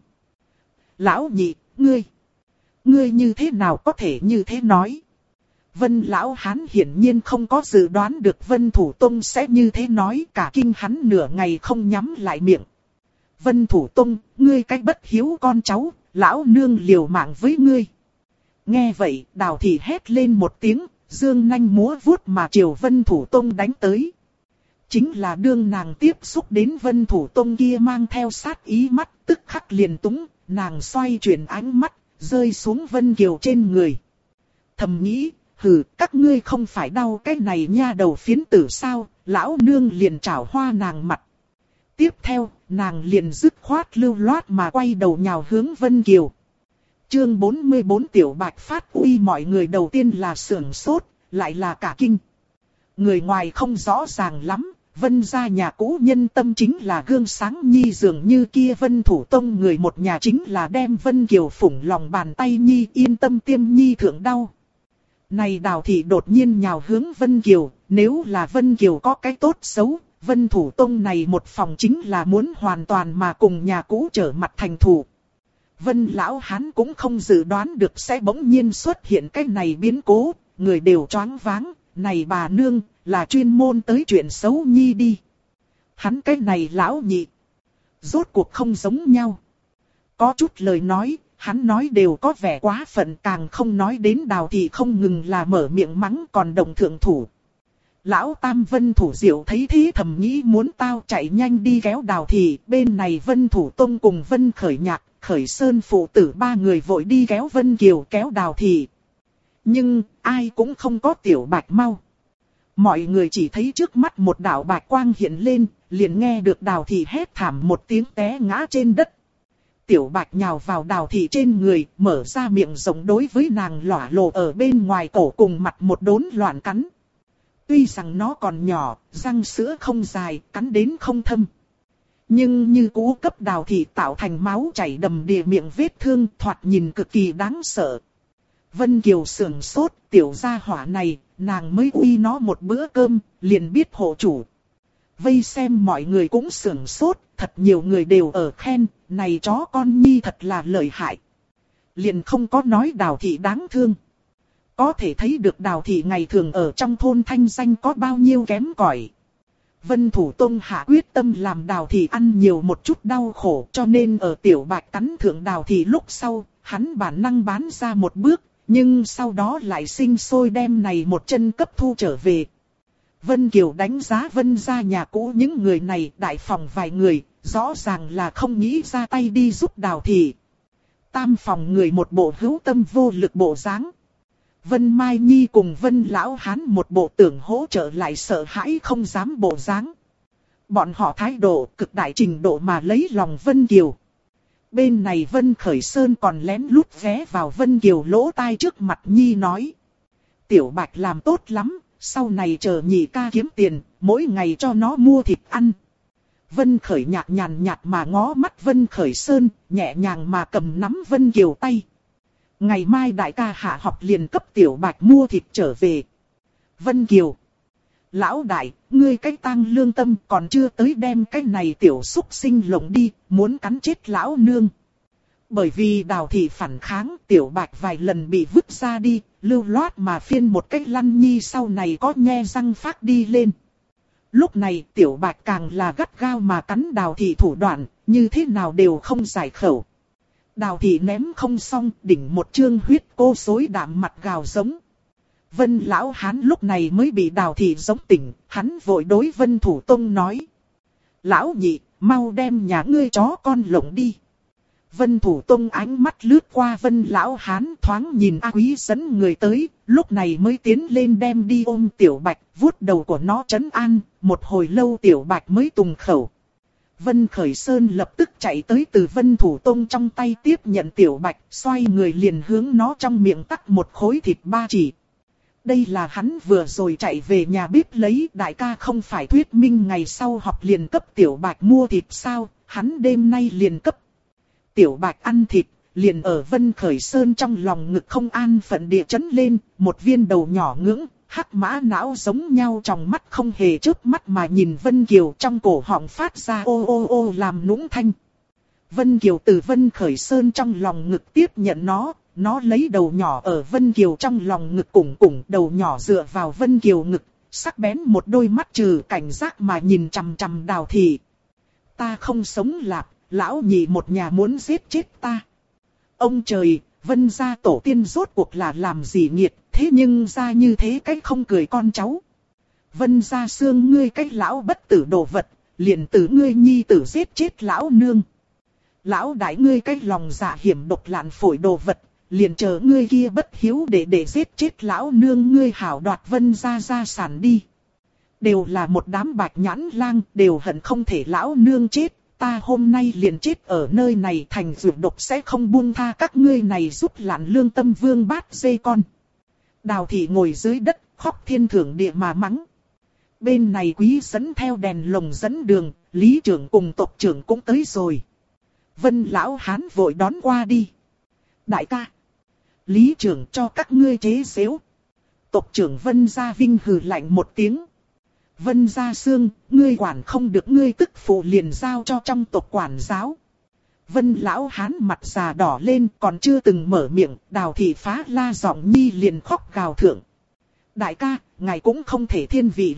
Lão nhị, ngươi như thế nào có thể như thế nói? Vân lão hán hiển nhiên không có dự đoán được Vân Thủ Tông sẽ như thế nói, cả kinh hắn nửa ngày không nhắm lại miệng. Vân Thủ Tông, ngươi cái bất hiếu con cháu, lão nương liều mạng với ngươi. Nghe vậy, Đào thị hét lên một tiếng, dương nanh múa vuốt mà chiều Vân Thủ Tông đánh tới. Chính là đương nàng tiếp xúc đến Vân Thủ Tông kia mang theo sát ý mắt, tức khắc liền túng, nàng xoay chuyển ánh mắt, rơi xuống Vân Kiều trên người. Thầm nghĩ, hừ, các ngươi không phải đau cái này nha đầu phiến tử sao, lão nương liền trảo hoa nàng mặt. Tiếp theo, nàng liền dứt khoát lưu loát mà quay đầu nhào hướng Vân Kiều. Chương 44 Tiểu Bạch phát uy, mọi người đầu tiên là sưởng sốt, lại là cả kinh. Người ngoài không rõ ràng lắm, Vân gia nhà cũ nhân tâm chính là gương sáng nhi, dường như kia Vân Thủ Tông người một nhà chính là đem Vân Kiều phủng lòng bàn tay nhi, yên tâm tiêm nhi thượng đau. Này Đào thị đột nhiên nhào hướng Vân Kiều, nếu là Vân Kiều có cái tốt xấu, Vân Thủ Tông này một phòng chính là muốn hoàn toàn mà cùng nhà cũ trở mặt thành thù. Vân lão hán cũng không dự đoán được sẽ bỗng nhiên xuất hiện cái này biến cố, người đều choáng váng, này bà nương, là chuyên môn tới chuyện xấu nhi đi. Hắn cái này lão nhị, rốt cuộc không giống nhau. Có chút lời nói, hắn nói đều có vẻ quá phận, càng không nói đến Đào thị không ngừng là mở miệng mắng còn động thượng thủ. Lão Tam Vân Thủ Diệu thấy thế thầm nghĩ muốn tao chạy nhanh đi kéo Đào thị, bên này Vân Thủ Tông cùng Vân Khởi Nhạc, Khởi Sơn phụ tử ba người vội đi kéo Vân Kiều kéo Đào thị. Nhưng ai cũng không có Tiểu Bạch mau. Mọi người chỉ thấy trước mắt một đạo bạch quang hiện lên, liền nghe được Đào thị hét thảm một tiếng té ngã trên đất. Tiểu Bạch nhào vào Đào thị trên người, mở ra miệng rộng đối với nàng lỏa lộ ở bên ngoài cổ cùng mặt một đốn loạn cắn. Tuy rằng nó còn nhỏ, răng sữa không dài, cắn đến không thâm. Nhưng như cú cấp Đào thị tạo thành máu chảy đầm đìa miệng vết thương, thoạt nhìn cực kỳ đáng sợ. Vân Kiều sưởng sốt, tiểu gia hỏa này, nàng mới uy nó một bữa cơm, liền biết hộ chủ. Vây xem mọi người cũng sưởng sốt, thật nhiều người đều ở khen, này chó con nhi thật là lợi hại. Liền không có nói Đào thị đáng thương. Có thể thấy được Đào thị ngày thường ở trong thôn thanh danh có bao nhiêu kém cỏi. Vân Thủ Tông hạ quyết tâm làm Đào thị ăn nhiều một chút đau khổ, cho nên ở Tiểu Bạch cắn thượng Đào thị lúc sau, hắn bản năng bán ra một bước, nhưng sau đó lại sinh sôi đem này một chân cấp thu trở về. Vân Kiều đánh giá Vân gia nhà cũ những người này, đại phòng vài người, rõ ràng là không nghĩ ra tay đi giúp Đào thị. Tam phòng người một bộ hữu tâm vô lực bộ dáng. Vân Mai Nhi cùng Vân Lão Hán một bộ tưởng hỗ trợ lại sợ hãi không dám bộ dáng. Bọn họ thái độ cực đại trình độ mà lấy lòng Vân Kiều. Bên này Vân Khởi Sơn còn lén lút ghé vào Vân Kiều lỗ tai trước mặt Nhi nói. Tiểu Bạch làm tốt lắm, sau này chờ nhị ca kiếm tiền, mỗi ngày cho nó mua thịt ăn. Vân Khởi Nhạc nhàn nhạt mà ngó mắt Vân Khởi Sơn, nhẹ nhàng mà cầm nắm Vân Kiều tay. Ngày mai đại ca hạ học liền cấp Tiểu Bạch mua thịt trở về. Vân Kiều. Lão đại, ngươi cái tăng lương tâm còn chưa tới đem cái này tiểu xúc sinh lộng đi, muốn cắn chết lão nương. Bởi vì Đào thị phản kháng, Tiểu Bạch vài lần bị vứt ra đi, lưu loát mà phiên một cách lăn nhi sau này có nhe răng phát đi lên. Lúc này Tiểu Bạch càng là gắt gao mà cắn Đào thị thủ đoạn, như thế nào đều không giải khẩu. Đào thị ném không xong, đỉnh một chương huyết cô xối đạm mặt gào giống. Vân lão hán lúc này mới bị Đào thị giống tỉnh, hắn vội đối Vân Thủ Tông nói. Lão nhị, mau đem nhà ngươi chó con lộng đi. Vân Thủ Tông ánh mắt lướt qua Vân lão hán, thoáng nhìn A Quý dẫn người tới, lúc này mới tiến lên đem đi ôm Tiểu Bạch, vuốt đầu của nó trấn an, một hồi lâu Tiểu Bạch mới tùng khẩu. Vân Khởi Sơn lập tức chạy tới từ Vân Thủ Tông trong tay tiếp nhận Tiểu Bạch, xoay người liền hướng nó trong miệng tắc một khối thịt ba chỉ. Đây là hắn vừa rồi chạy về nhà bếp lấy, đại ca không phải thuyết minh ngày sau học liền cấp Tiểu Bạch mua thịt sao, hắn đêm nay liền cấp. Tiểu Bạch ăn thịt, liền ở Vân Khởi Sơn trong lòng ngực không an phận địa chấn lên, một viên đầu nhỏ ngưỡng, hắc mã não giống nhau, trong mắt không hề chớp mắt mà nhìn Vân Kiều, trong cổ họng phát ra ô ô ô làm nũng thanh. Vân Kiều từ Vân Khởi Sơn trong lòng ngực tiếp nhận nó lấy đầu nhỏ ở Vân Kiều trong lòng ngực củng củng, đầu nhỏ dựa vào Vân Kiều ngực, sắc bén một đôi mắt trừ cảnh giác mà nhìn chằm chằm Đào thị. Ta không sống lạc, lão nhị một nhà muốn giết chết ta. Ông trời, Vân gia tổ tiên rốt cuộc là làm gì nghiệt, thế nhưng ra như thế cách không cười con cháu. Vân gia xương ngươi cách lão bất tử đồ vật, liền tử ngươi nhi tử giết chết lão nương. Lão đại ngươi cách lòng dạ hiểm độc lạn phổi đồ vật, liền chờ ngươi kia bất hiếu để giết chết lão nương ngươi hảo đoạt Vân gia gia sản đi. Đều là một đám bạch nhãn lang, đều hận không thể lão nương chết. Ta hôm nay liền chết ở nơi này, thành dược độc sẽ không buông tha các ngươi này giúp lạn lương tâm vương bát dê con. Đào thị ngồi dưới đất, khóc thiên thượng địa mà mắng. Bên này Quý dẫn theo đèn lồng dẫn đường, Lý trưởng cùng tộc trưởng cũng tới rồi. Vân lão hán vội đón qua đi. Đại ca, Lý trưởng cho các ngươi chế xếu. Tộc trưởng Vân Gia Vinh hừ lạnh một tiếng. Vân Gia Sương, ngươi quản không được, ngươi tức phụ liền giao cho trong tộc quản giáo. Vân lão hán mặt già đỏ lên, còn chưa từng mở miệng, Đào thị phá la giọng nhi liền khóc gào thượng. Đại ca, ngài cũng không thể thiên vị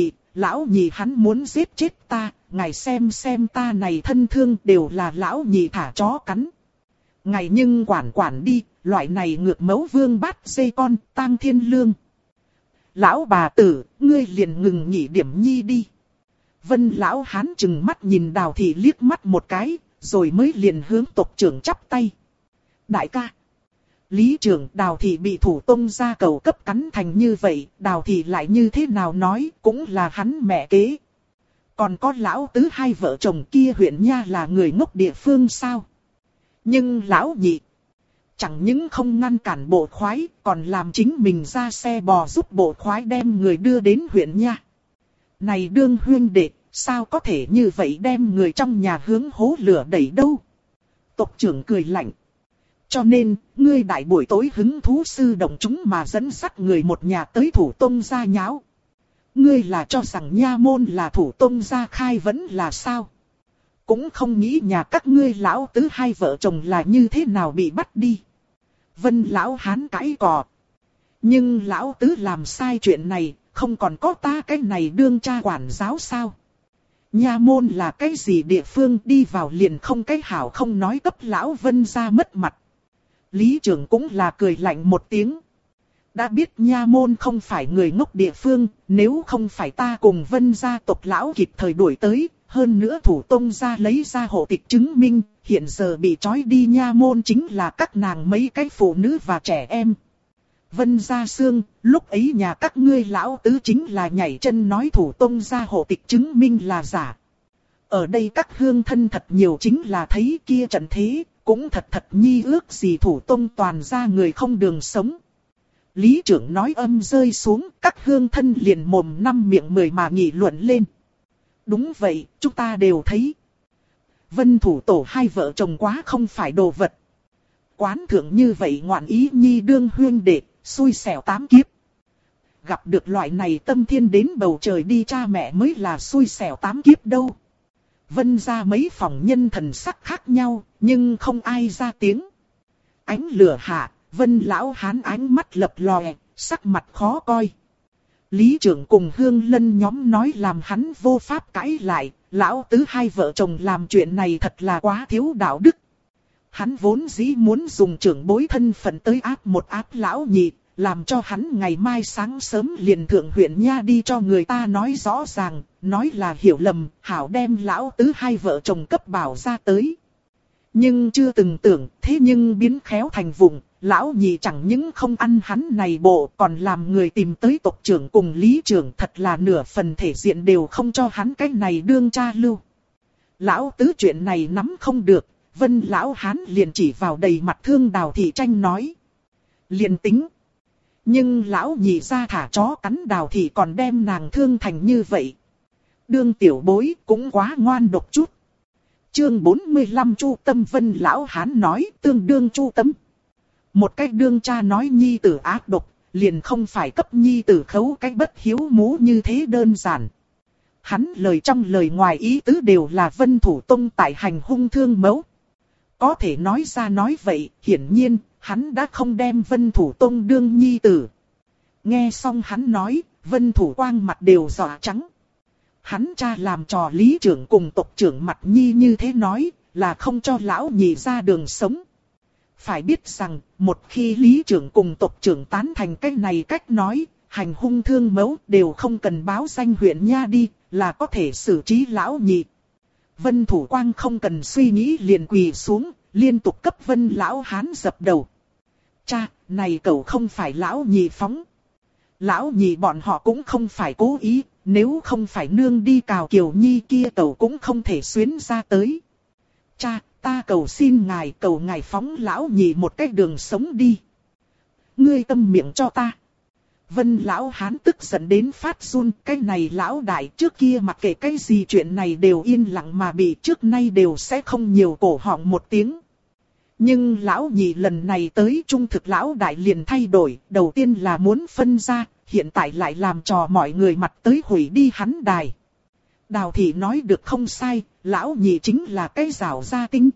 lão nhị hắn muốn giết chết ta, ngài xem ta này thân thương đều là lão nhị thả chó cắn. Ngài nhưng quản đi, loại này ngược mấu vương bát dê con, tang thiên lương. Lão bà tử, ngươi liền ngừng nhỉ điểm nhi đi. Vân lão hán chừng mắt nhìn Đào thị liếc mắt một cái, rồi mới liền hướng tộc trưởng chắp tay. Đại ca, Lý trưởng, Đào thị bị thủ tông gia cầu cấp cắn thành như vậy, Đào thị lại như thế nào nói, cũng là hắn mẹ kế. Còn có lão tứ hai vợ chồng kia huyện nha là người ngốc địa phương sao? Nhưng lão nhị chẳng những không ngăn cản bộ khoái, còn làm chính mình ra xe bò giúp bộ khoái đem người đưa đến huyện nha. Này đương huyên đệ, sao có thể như vậy đem người trong nhà hướng hố lửa đẩy đâu? Tộc trưởng cười lạnh. Cho nên, ngươi đại buổi tối hứng thú sư động chúng mà dẫn dắt người một nhà tới thủ tông gia nháo. Ngươi là cho rằng nha môn là thủ tông gia khai vẫn là sao? Cũng không nghĩ nhà các ngươi lão tứ hai vợ chồng là như thế nào bị bắt đi. Vân lão hán cãi cò. Nhưng lão tứ làm sai chuyện này, không còn có ta cái này đương cha quản giáo sao? Nha môn là cái gì địa phương, đi vào liền không cái hảo không nói cấp lão Vân gia mất mặt. Lý trưởng cũng là cười lạnh một tiếng. Đã biết nha môn không phải người ngốc địa phương, nếu không phải ta cùng Vân gia tộc lão kịp thời đuổi tới, hơn nữa thủ tông gia lấy ra hộ tịch chứng minh, hiện giờ bị trói đi nha môn chính là các nàng mấy cái phụ nữ và trẻ em. Vân Gia Sương, lúc ấy nhà các ngươi lão tứ chính là nhảy chân nói thủ tông gia hộ tịch chứng minh là giả. Ở đây các hương thân thật nhiều chính là thấy kia trận thế, cũng thật nhi ước gì thủ tông toàn gia người không đường sống. Lý trưởng nói âm rơi xuống, các hương thân liền mồm năm miệng mười mà nghị luận lên. Đúng vậy, chúng ta đều thấy. Vân thủ tổ hai vợ chồng quá không phải đồ vật. Quán thượng như vậy ngoạn ý nhi đương huyên đệ, xui xẻo tám kiếp. Gặp được loại này tâm thiên đến bầu trời đi cha mẹ mới là xui xẻo tám kiếp đâu. Vân ra mấy phòng nhân thần sắc khác nhau, nhưng không ai ra tiếng. Ánh lửa hạ, Vân lão hán ánh mắt lập lòe, sắc mặt khó coi. Lý trưởng cùng Hương Lân nhóm nói làm hắn vô pháp cãi lại, lão tứ hai vợ chồng làm chuyện này thật là quá thiếu đạo đức. Hắn vốn dĩ muốn dùng trưởng bối thân phận tới áp lão nhị, làm cho hắn ngày mai sáng sớm liền thượng huyện nha đi cho người ta nói rõ ràng, nói là hiểu lầm, hảo đem lão tứ hai vợ chồng cấp bảo ra tới. Nhưng chưa từng tưởng, thế nhưng biến khéo thành vụng, lão nhị chẳng những không ăn hắn này bộ, còn làm người tìm tới tộc trưởng cùng lý trưởng, thật là nửa phần thể diện đều không cho hắn cái này đương cha lưu. Lão tứ chuyện này nắm không được, Vân lão hán liền chỉ vào đầy mặt thương Đào Thị Tranh nói. Liền tính. Nhưng lão nhị ra thả chó cắn Đào Thị còn đem nàng thương thành như vậy. Đương tiểu bối cũng quá ngoan độc chút. Chương 45 Chu Tâm. Vân lão hán nói tương đương Chu Tâm. Một cách đương cha nói nhi tử ác độc, liền không phải cấp nhi tử khấu cách bất hiếu mú như thế đơn giản. Hắn lời trong lời ngoài ý tứ đều là Vân Thủ Tông tại hành hung thương mẫu. Có thể nói ra nói vậy, hiển nhiên, hắn đã không đem Vân Thủ Tông đương nhi tử. Nghe xong hắn nói, Vân Thủ Quang mặt đều dọa trắng. Hắn cha làm trò lý trưởng cùng tộc trưởng mặt nhi như thế nói, là không cho lão nhị ra đường sống. Phải biết rằng, một khi lý trưởng cùng tộc trưởng tán thành cách này cách nói, hành hung thương mẫu đều không cần báo danh huyện nha đi, là có thể xử trí lão nhị. Vân Thủ Quang không cần suy nghĩ liền quỳ xuống, liên tục cấp Vân lão hán dập đầu. Cha, này cậu không phải lão nhị phóng. Lão nhị bọn họ cũng không phải cố ý, nếu không phải nương đi cào Kiều Nhi kia cậu cũng không thể xuyến ra tới. Cha, ta cầu xin ngài, cầu ngài phóng lão nhị một cái đường sống đi. Ngươi câm miệng cho ta. Vân lão hán tức giận đến phát run, cái này lão đại trước kia mặc kệ cái gì chuyện này đều yên lặng mà bị, trước nay đều sẽ không nhiều cổ họng một tiếng. Nhưng lão nhị lần này tới trung thực lão đại liền thay đổi, đầu tiên là muốn phân ra, hiện tại lại làm trò mọi người mặt tới hủy đi hắn đài. Đào Thị nói được không sai, lão nhị chính là cái rảo gia tinh.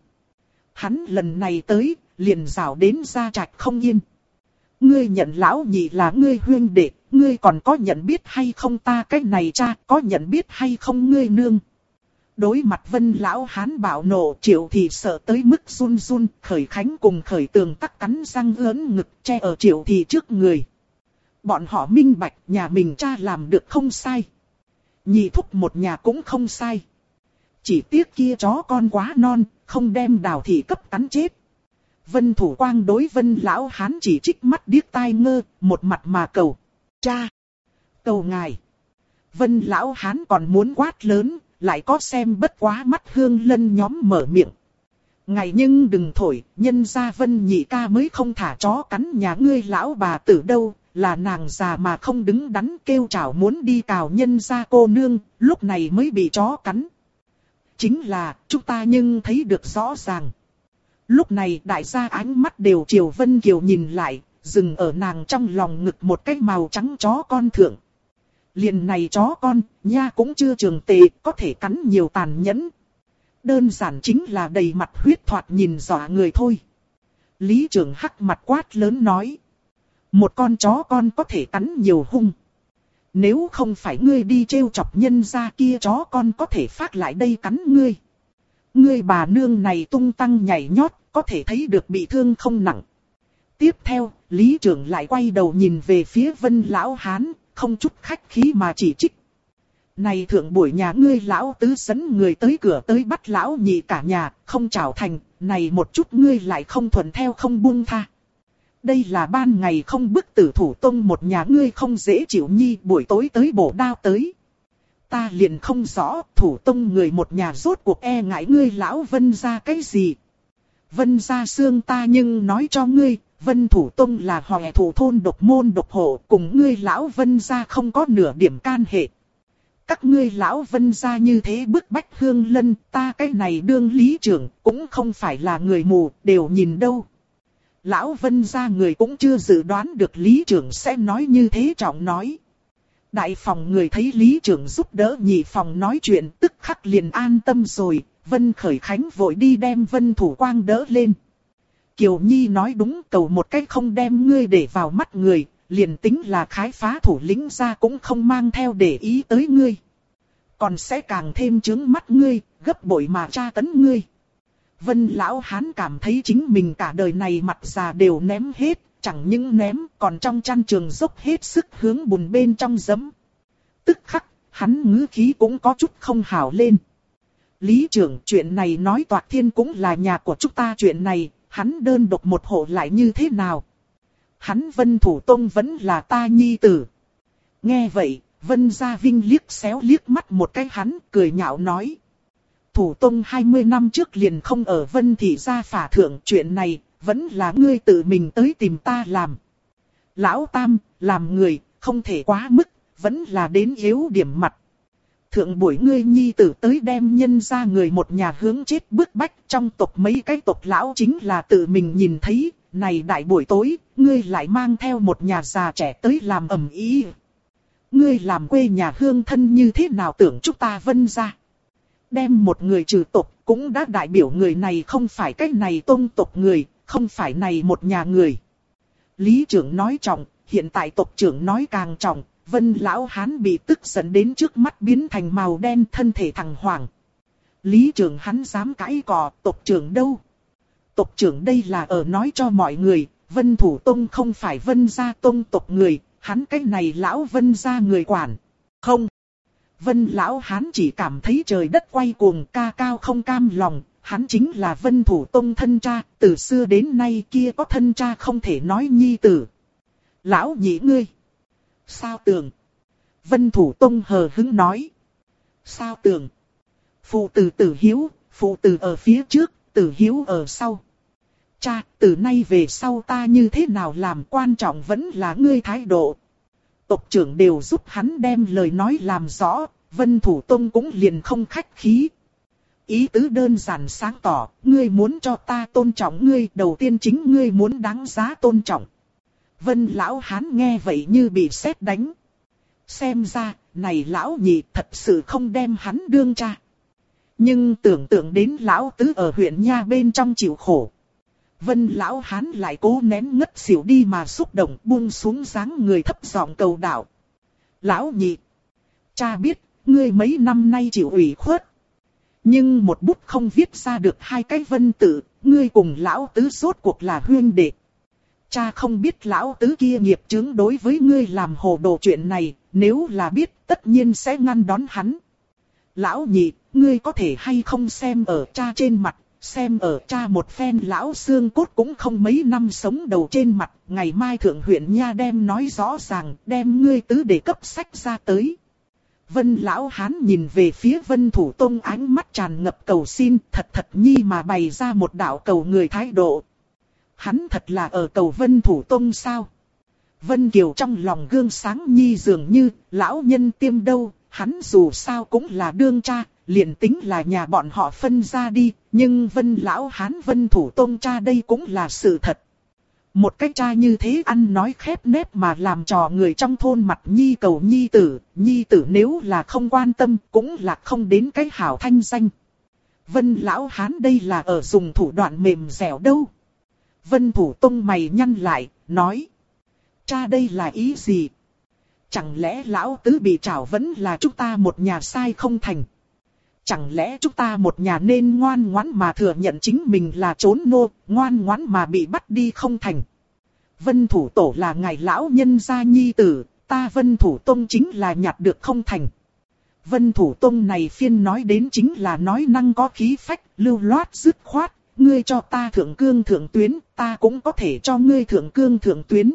Hắn lần này tới, liền rảo đến gia trạch không yên. Ngươi nhận lão nhị là ngươi huynh đệ, ngươi còn có nhận biết hay không ta cái này cha, có nhận biết hay không ngươi nương. Đối mặt Vân lão hán bạo nộ, Triệu Thị sợ tới mức run run, Khởi Khánh cùng Khởi Tường tắc cắn răng ớn ngực che ở Triệu Thị trước người. Bọn họ minh bạch nhà mình cha làm được không sai. Nhị thúc một nhà cũng không sai. Chỉ tiếc kia chó con quá non, không đem Đào Thị cấp cắn chết. Vân Thủ Quang đối Vân lão hán chỉ trích mắt điếc tai ngơ, một mặt mà cầu. Cha! Cầu ngài! Vân lão hán còn muốn quát lớn, lại có xem bất quá mắt Hương Lân nhóm mở miệng. Ngài nhưng đừng thổi, nhân gia Vân nhị ca mới không thả chó cắn nhà ngươi lão bà tử đâu, là nàng già mà không đứng đắn kêu chảo muốn đi cào nhân gia cô nương, lúc này mới bị chó cắn. Chính là, chúng ta nhưng thấy được rõ ràng. Lúc này đại gia ánh mắt đều chiều Vân Kiều nhìn lại, dừng ở nàng trong lòng ngực một cái màu trắng chó con thượng. Liền này chó con, nha cũng chưa trường tệ, có thể cắn nhiều tàn nhẫn. Đơn giản chính là đầy mặt huyết thoạt nhìn dọa người thôi. Lý trưởng hắc mặt quát lớn nói. Một con chó con có thể cắn nhiều hung. Nếu không phải ngươi đi trêu chọc nhân gia kia chó con có thể phát lại đây cắn ngươi. Ngươi bà nương này tung tăng nhảy nhót, có thể thấy được bị thương không nặng. Tiếp theo, Lý trưởng lại quay đầu nhìn về phía Vân lão hán, không chút khách khí mà chỉ trích. Này thượng buổi nhà ngươi lão tứ dẫn người tới cửa tới bắt lão nhị cả nhà, không trảo thành, này một chút ngươi lại không thuận theo không buông tha. Đây là ban ngày không bức tử Thủ Tông một nhà ngươi không dễ chịu nhi, buổi tối tới bổ đao tới. Ta liền không rõ Thủ Tông người một nhà rốt cuộc e ngại ngươi lão Vân gia cái gì. Vân gia xương ta nhưng nói cho ngươi, Vân Thủ Tông là hòe thủ thôn độc môn độc hộ, cùng ngươi lão Vân gia không có nửa điểm can hệ. Các ngươi lão Vân gia như thế bức bách Hương Lân, ta cái này đương lý trưởng, cũng không phải là người mù, đều nhìn đâu. Lão Vân gia người cũng chưa dự đoán được lý trưởng sẽ nói như thế trọng nói. Đại phòng người thấy lý trưởng giúp đỡ nhị phòng nói chuyện tức khắc liền an tâm rồi, Vân Khởi Khánh vội đi đem Vân Thủ Quang đỡ lên. Kiều Nhi nói đúng, cầu một cách không đem ngươi để vào mắt người, liền tính là khái phá thủ lĩnh ra cũng không mang theo để ý tới ngươi. Còn sẽ càng thêm chướng mắt ngươi, gấp bội mà tra tấn ngươi. Vân lão hán cảm thấy chính mình cả đời này mặt già đều ném hết, chẳng những ném còn trong chăn trường dốc hết sức hướng bùn bên trong giấm. Tức khắc, hắn ngữ khí cũng có chút không hảo lên. Lý trưởng, chuyện này nói toạc thiên cũng là nhà của chúng ta, chuyện này, hắn đơn độc một hộ lại như thế nào? Hắn Vân Thủ Tông vẫn là ta nhi tử. Nghe vậy, Vân Gia Vinh liếc xéo liếc mắt một cái hắn, cười nhạo nói. Thủ Tông 20 năm trước liền không ở Vân Thị gia phả thượng, chuyện này, vẫn là ngươi tự mình tới tìm ta làm. Lão Tam, làm người, không thể quá mức, vẫn là đến yếu điểm mặt. Thượng buổi ngươi nhi tử tới đem nhân ra người một nhà hướng chết bức bách, trong tộc mấy cái tộc lão chính là tự mình nhìn thấy, này đại buổi tối, ngươi lại mang theo một nhà già trẻ tới làm ầm ĩ. Ngươi làm quê nhà hương thân như thế nào tưởng chúng ta Vân gia? Đem một người trừ tộc cũng đã đại biểu người này không phải cái này tôn tộc người, không phải này một nhà người. Lý trưởng nói trọng, hiện tại tộc trưởng nói càng trọng. Vân lão hán bị tức giận đến trước mắt biến thành màu đen, thân thể thằng hoàng. Lý trưởng hắn dám cãi cò, tộc trưởng đâu? Tộc trưởng đây là ở nói cho mọi người, Vân Thủ Tông không phải Vân gia tông tộc người, hắn cái này lão Vân gia người quản. Không. Vân lão hán chỉ cảm thấy trời đất quay cuồng, ca cao không cam lòng, hắn chính là Vân Thủ Tông thân cha, từ xưa đến nay kia có thân cha không thể nói nhi tử. Lão nhị ngươi. Sao tường? Vân Thủ Tông hờ hững nói. Sao tường? Phụ tử tử hiếu, phụ tử ở phía trước, tử hiếu ở sau. Cha, từ nay về sau ta như thế nào làm, quan trọng vẫn là ngươi thái độ. Tộc trưởng đều giúp hắn đem lời nói làm rõ, Vân Thủ Tông cũng liền không khách khí. Ý tứ đơn giản sáng tỏ, ngươi muốn cho ta tôn trọng ngươi, đầu tiên chính ngươi muốn đáng giá tôn trọng. Vân lão hán nghe vậy như bị sét đánh. Xem ra, này lão nhị thật sự không đem hắn đương cha. Nhưng tưởng tượng đến lão tứ ở huyện nha bên trong chịu khổ. Vân lão hán lại cố nén ngất xỉu đi mà xúc động, buông xuống dáng người thấp giọng cầu đạo. Lão nhị, cha biết, ngươi mấy năm nay chịu ủy khuất. Nhưng một bút không viết ra được hai cái vân tự, ngươi cùng lão tứ rốt cuộc là huynh đệ. Cha không biết lão tứ kia nghiệp chướng đối với ngươi làm hồ đồ chuyện này, nếu là biết tất nhiên sẽ ngăn đón hắn. Lão nhị, ngươi có thể hay không xem ở cha trên mặt, xem ở cha một phen lão xương cốt cũng không mấy năm sống đầu trên mặt, ngày mai thượng huyện nha đem nói rõ ràng, đem ngươi tứ để cấp sách ra tới. Vân lão hán nhìn về phía Vân Thủ Tông, ánh mắt tràn ngập cầu xin, thật nhi mà bày ra một đạo cầu người thái độ. Hắn thật là ở cầu Vân Thủ Tông sao? Vân Kiều trong lòng gương sáng nhi dường như, lão nhân tiêm đâu, hắn dù sao cũng là đương cha, liền tính là nhà bọn họ phân ra đi, nhưng Vân lão hán Vân Thủ Tông cha đây cũng là sự thật. Một cái cha như thế ăn nói khép nép mà làm trò người trong thôn mặt nhi cầu nhi tử nếu là không quan tâm cũng là không đến cái hảo thanh danh. Vân lão hán đây là ở dùng thủ đoạn mềm dẻo đâu. Vân Thủ Tông mày nhăn lại, nói. Cha đây là ý gì? Chẳng lẽ lão tứ bị trảo vẫn là chúng ta một nhà sai không thành? Chẳng lẽ chúng ta một nhà nên ngoan ngoãn mà thừa nhận chính mình là trốn nô, ngoan ngoãn mà bị bắt đi không thành? Vân Thủ Tổ là ngài lão nhân gia nhi tử, ta Vân Thủ Tông chính là nhặt được không thành. Vân Thủ Tông này phiên nói đến chính là nói năng có khí phách, lưu loát dứt khoát. Ngươi cho ta thượng cương thượng tuyến, ta cũng có thể cho ngươi thượng cương thượng tuyến.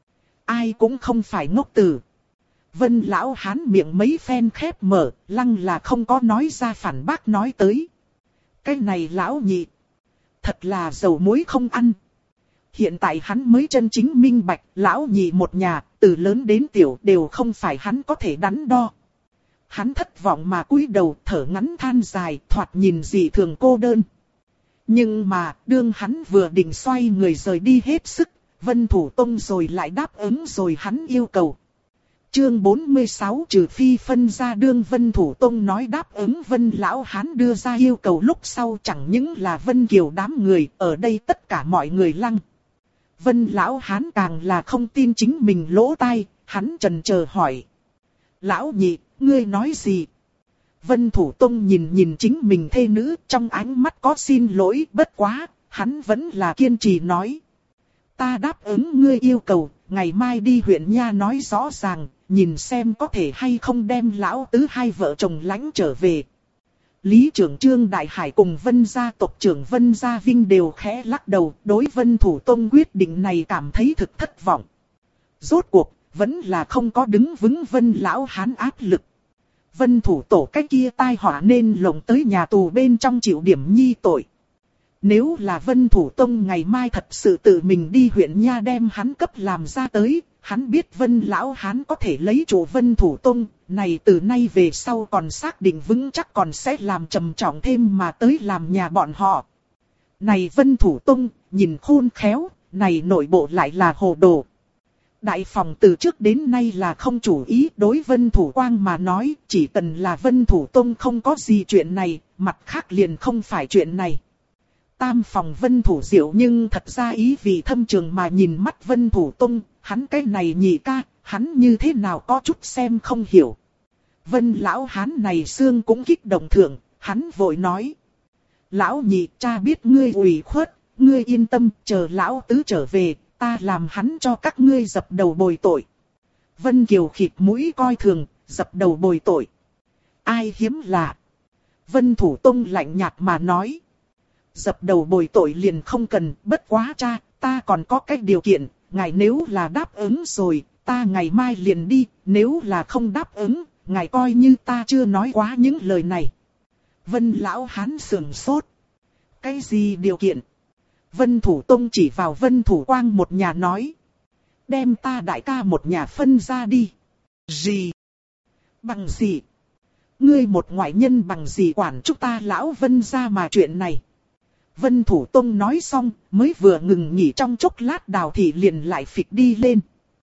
Ai cũng không phải ngốc tử. Vân lão hán miệng mấy phen khép mở, lăng là không có nói ra phản bác nói tới. Cái này lão nhị, thật là dầu muối không ăn. Hiện tại hắn mới chân chính minh bạch, lão nhị một nhà, từ lớn đến tiểu đều không phải hắn có thể đắn đo. Hắn thất vọng mà cúi đầu thở ngắn than dài, thoạt nhìn dị thường cô đơn. Nhưng mà, đương hắn vừa định xoay người rời đi hết sức, Vân Thủ Tông rồi lại đáp ứng rồi hắn yêu cầu. Chương 46 trừ phi phân ra, đương Vân Thủ Tông nói đáp ứng Vân lão hán đưa ra yêu cầu lúc sau chẳng những là Vân Kiều đám người, ở đây tất cả mọi người lăng. Vân lão hán càng là không tin chính mình lỗ tai, hắn chần chờ hỏi. Lão nhị, ngươi nói gì? Vân Thủ Tông nhìn nhìn chính mình thê nữ, trong ánh mắt có xin lỗi, bất quá, hắn vẫn là kiên trì nói. Ta đáp ứng ngươi yêu cầu, ngày mai đi huyện nha nói rõ ràng, nhìn xem có thể hay không đem lão tứ hai vợ chồng lãnh trở về. Lý trưởng Trương Đại Hải cùng Vân gia tộc trưởng Vân Gia Vinh đều khẽ lắc đầu, đối Vân Thủ Tông quyết định này cảm thấy thực thất vọng. Rốt cuộc, vẫn là không có đứng vững Vân lão hán áp lực. Vân Thủ Tổ cái kia tai họa nên lộng tới nhà tù bên trong chịu điểm nhi tội. Nếu là Vân Thủ Tông ngày mai thật sự tự mình đi huyện nha đem hắn cấp làm ra tới, hắn biết Vân lão hán có thể lấy chủ Vân Thủ Tông, này từ nay về sau còn xác định vững chắc còn sẽ làm trầm trọng thêm mà tới làm nhà bọn họ. Này Vân Thủ Tông, nhìn khôn khéo, này nội bộ lại là hồ đồ. Đại phòng từ trước đến nay là không chủ ý, đối Vân Thủ Quang mà nói, chỉ cần là Vân Thủ Tông không có gì chuyện này, mặt khác liền không phải chuyện này. Tam phòng Vân Thủ Diệu nhưng thật ra ý vì thâm trường mà nhìn mắt Vân Thủ Tông, hắn cái này nhị ca, hắn như thế nào có chút xem không hiểu. Vân lão hán này xương cũng kích động thượng, hắn vội nói. Lão nhị, cha biết ngươi ủy khuất, ngươi yên tâm, chờ lão tứ trở về, ta làm hắn cho các ngươi dập đầu bồi tội. Vân Kiều khịt mũi coi thường, dập đầu bồi tội. Ai hiếm lạ. Vân Thủ Tông lạnh nhạt mà nói. Dập đầu bồi tội liền không cần, bất quá cha, ta còn có cách điều kiện, ngài nếu là đáp ứng rồi, ta ngày mai liền đi, nếu là không đáp ứng, ngài coi như ta chưa nói quá những lời này. Vân lão hán sườn sốt. Cái gì điều kiện? Vân Thủ Tông chỉ vào Vân Thủ Quang một nhà nói. Đem ta đại ca một nhà phân ra đi. Gì? Bằng gì? Ngươi một ngoại nhân bằng gì quản chúng ta lão Vân ra mà chuyện này? Vân Thủ Tông nói xong, mới vừa ngừng nghỉ trong chốc lát Đào Thị liền lại phịch đi lên.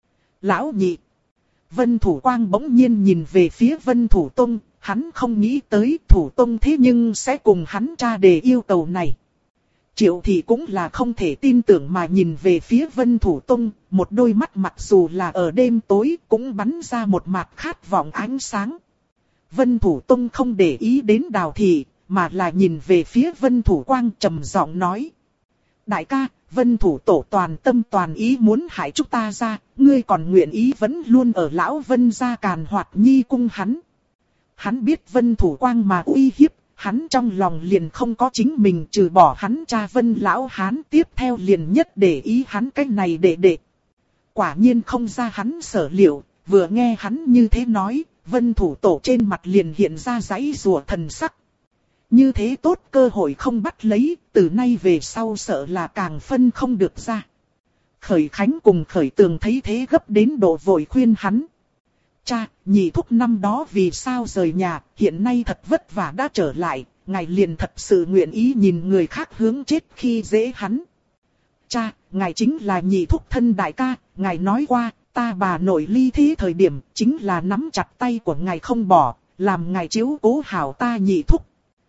Lão nhị. Vân Thủ Quang bỗng nhiên nhìn về phía Vân Thủ Tông, hắn không nghĩ tới Thủ Tông thế nhưng sẽ cùng hắn tra đề yêu cầu này. Triệu Thị cũng là không thể tin tưởng mà nhìn về phía Vân Thủ Tông, một đôi mắt mặc dù là ở đêm tối cũng bắn ra một mạt khát vọng ánh sáng. Vân Thủ Tông không để ý đến Đào Thị, mà là nhìn về phía Vân Thủ Quang trầm giọng nói. Đại ca, Vân Thủ Tổ toàn tâm toàn ý muốn hại chúng ta ra, ngươi còn nguyện ý vẫn luôn ở lão Vân gia càn hoạt nhi cung hắn. Hắn biết Vân Thủ Quang mà uy hiếp, hắn trong lòng liền không có chính mình trừ bỏ hắn cha Vân lão hán tiếp theo liền nhất để ý hắn cái này đệ. Quả nhiên không ra hắn sở liệu, vừa nghe hắn như thế nói, Vân Thủ Tổ trên mặt liền hiện ra giãy giụa thần sắc. Như thế tốt cơ hội không bắt lấy, từ nay về sau sợ là càng phân không được ra. Khởi Khánh cùng Khởi Tường thấy thế gấp đến độ vội khuyên hắn. Cha, nhị thúc năm đó vì sao rời nhà, hiện nay thật vất vả đã trở lại, ngài liền thật sự nguyện ý nhìn người khác hướng chết khi dễ hắn. Cha, ngài chính là nhị thúc thân đại ca, ngài nói qua, ta bà nội ly thế thời điểm, chính là nắm chặt tay của ngài không bỏ, làm ngài chiếu cố hảo ta nhị thúc.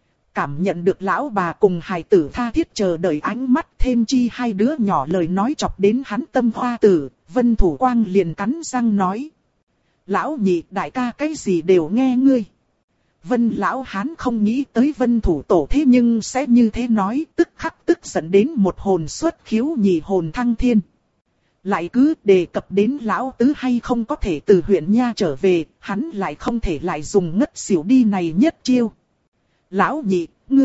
Cảm nhận được lão bà cùng hài tử tha thiết chờ đợi ánh mắt thêm chi hai đứa nhỏ lời nói chọc đến hắn tâm hoa tử, Vân Thủ Quang liền cắn răng nói. Lão nhị đại ca cái gì đều nghe ngươi. Vân lão hán không nghĩ tới Vân Thủ Tổ thế nhưng sẽ như thế nói, tức khắc tức giận đến một hồn xuất khiếu nhị hồn thăng thiên. Lại cứ đề cập đến lão tứ hay không có thể từ huyện nha trở về, hắn lại không thể lại dùng ngất xỉu đi này nhất chiêu. Lão nhị,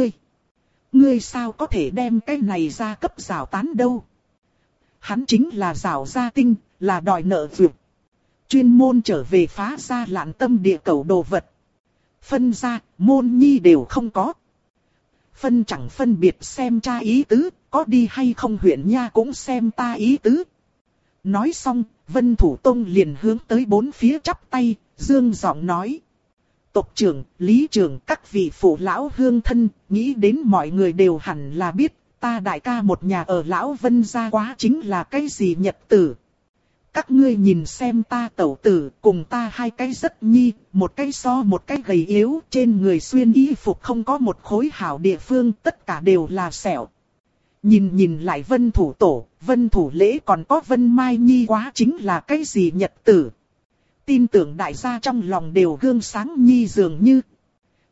ngươi sao có thể đem cái này ra cấp rào tán đâu? Hắn chính là rào gia tinh, là đòi nợ vượt. Chuyên môn trở về phá ra lạn tâm địa cầu đồ vật. Phân ra, môn nhi đều không có. Phân chẳng phân biệt xem cha ý tứ, có đi hay không huyện nha cũng xem ta ý tứ. Nói xong, Vân Thủ Tông liền hướng tới bốn phía chắp tay, dương giọng nói. Tộc trưởng, lý trưởng, các vị phụ lão hương thân, nghĩ đến mọi người đều hẳn là biết, ta đại ca một nhà ở lão Vân gia quá chính là cái gì nhật tử. Các ngươi nhìn xem ta tẩu tử, cùng ta hai cái rất nhi, một cái so một cái gầy yếu, trên người xuyên y phục không có một khối hảo địa phương, tất cả đều là sẹo. Nhìn lại Vân Thủ Tổ, Vân Thủ Lễ còn có Vân Mai Nhi quá chính là cái gì nhật tử. Tin tưởng đại gia trong lòng đều gương sáng nhi dường như.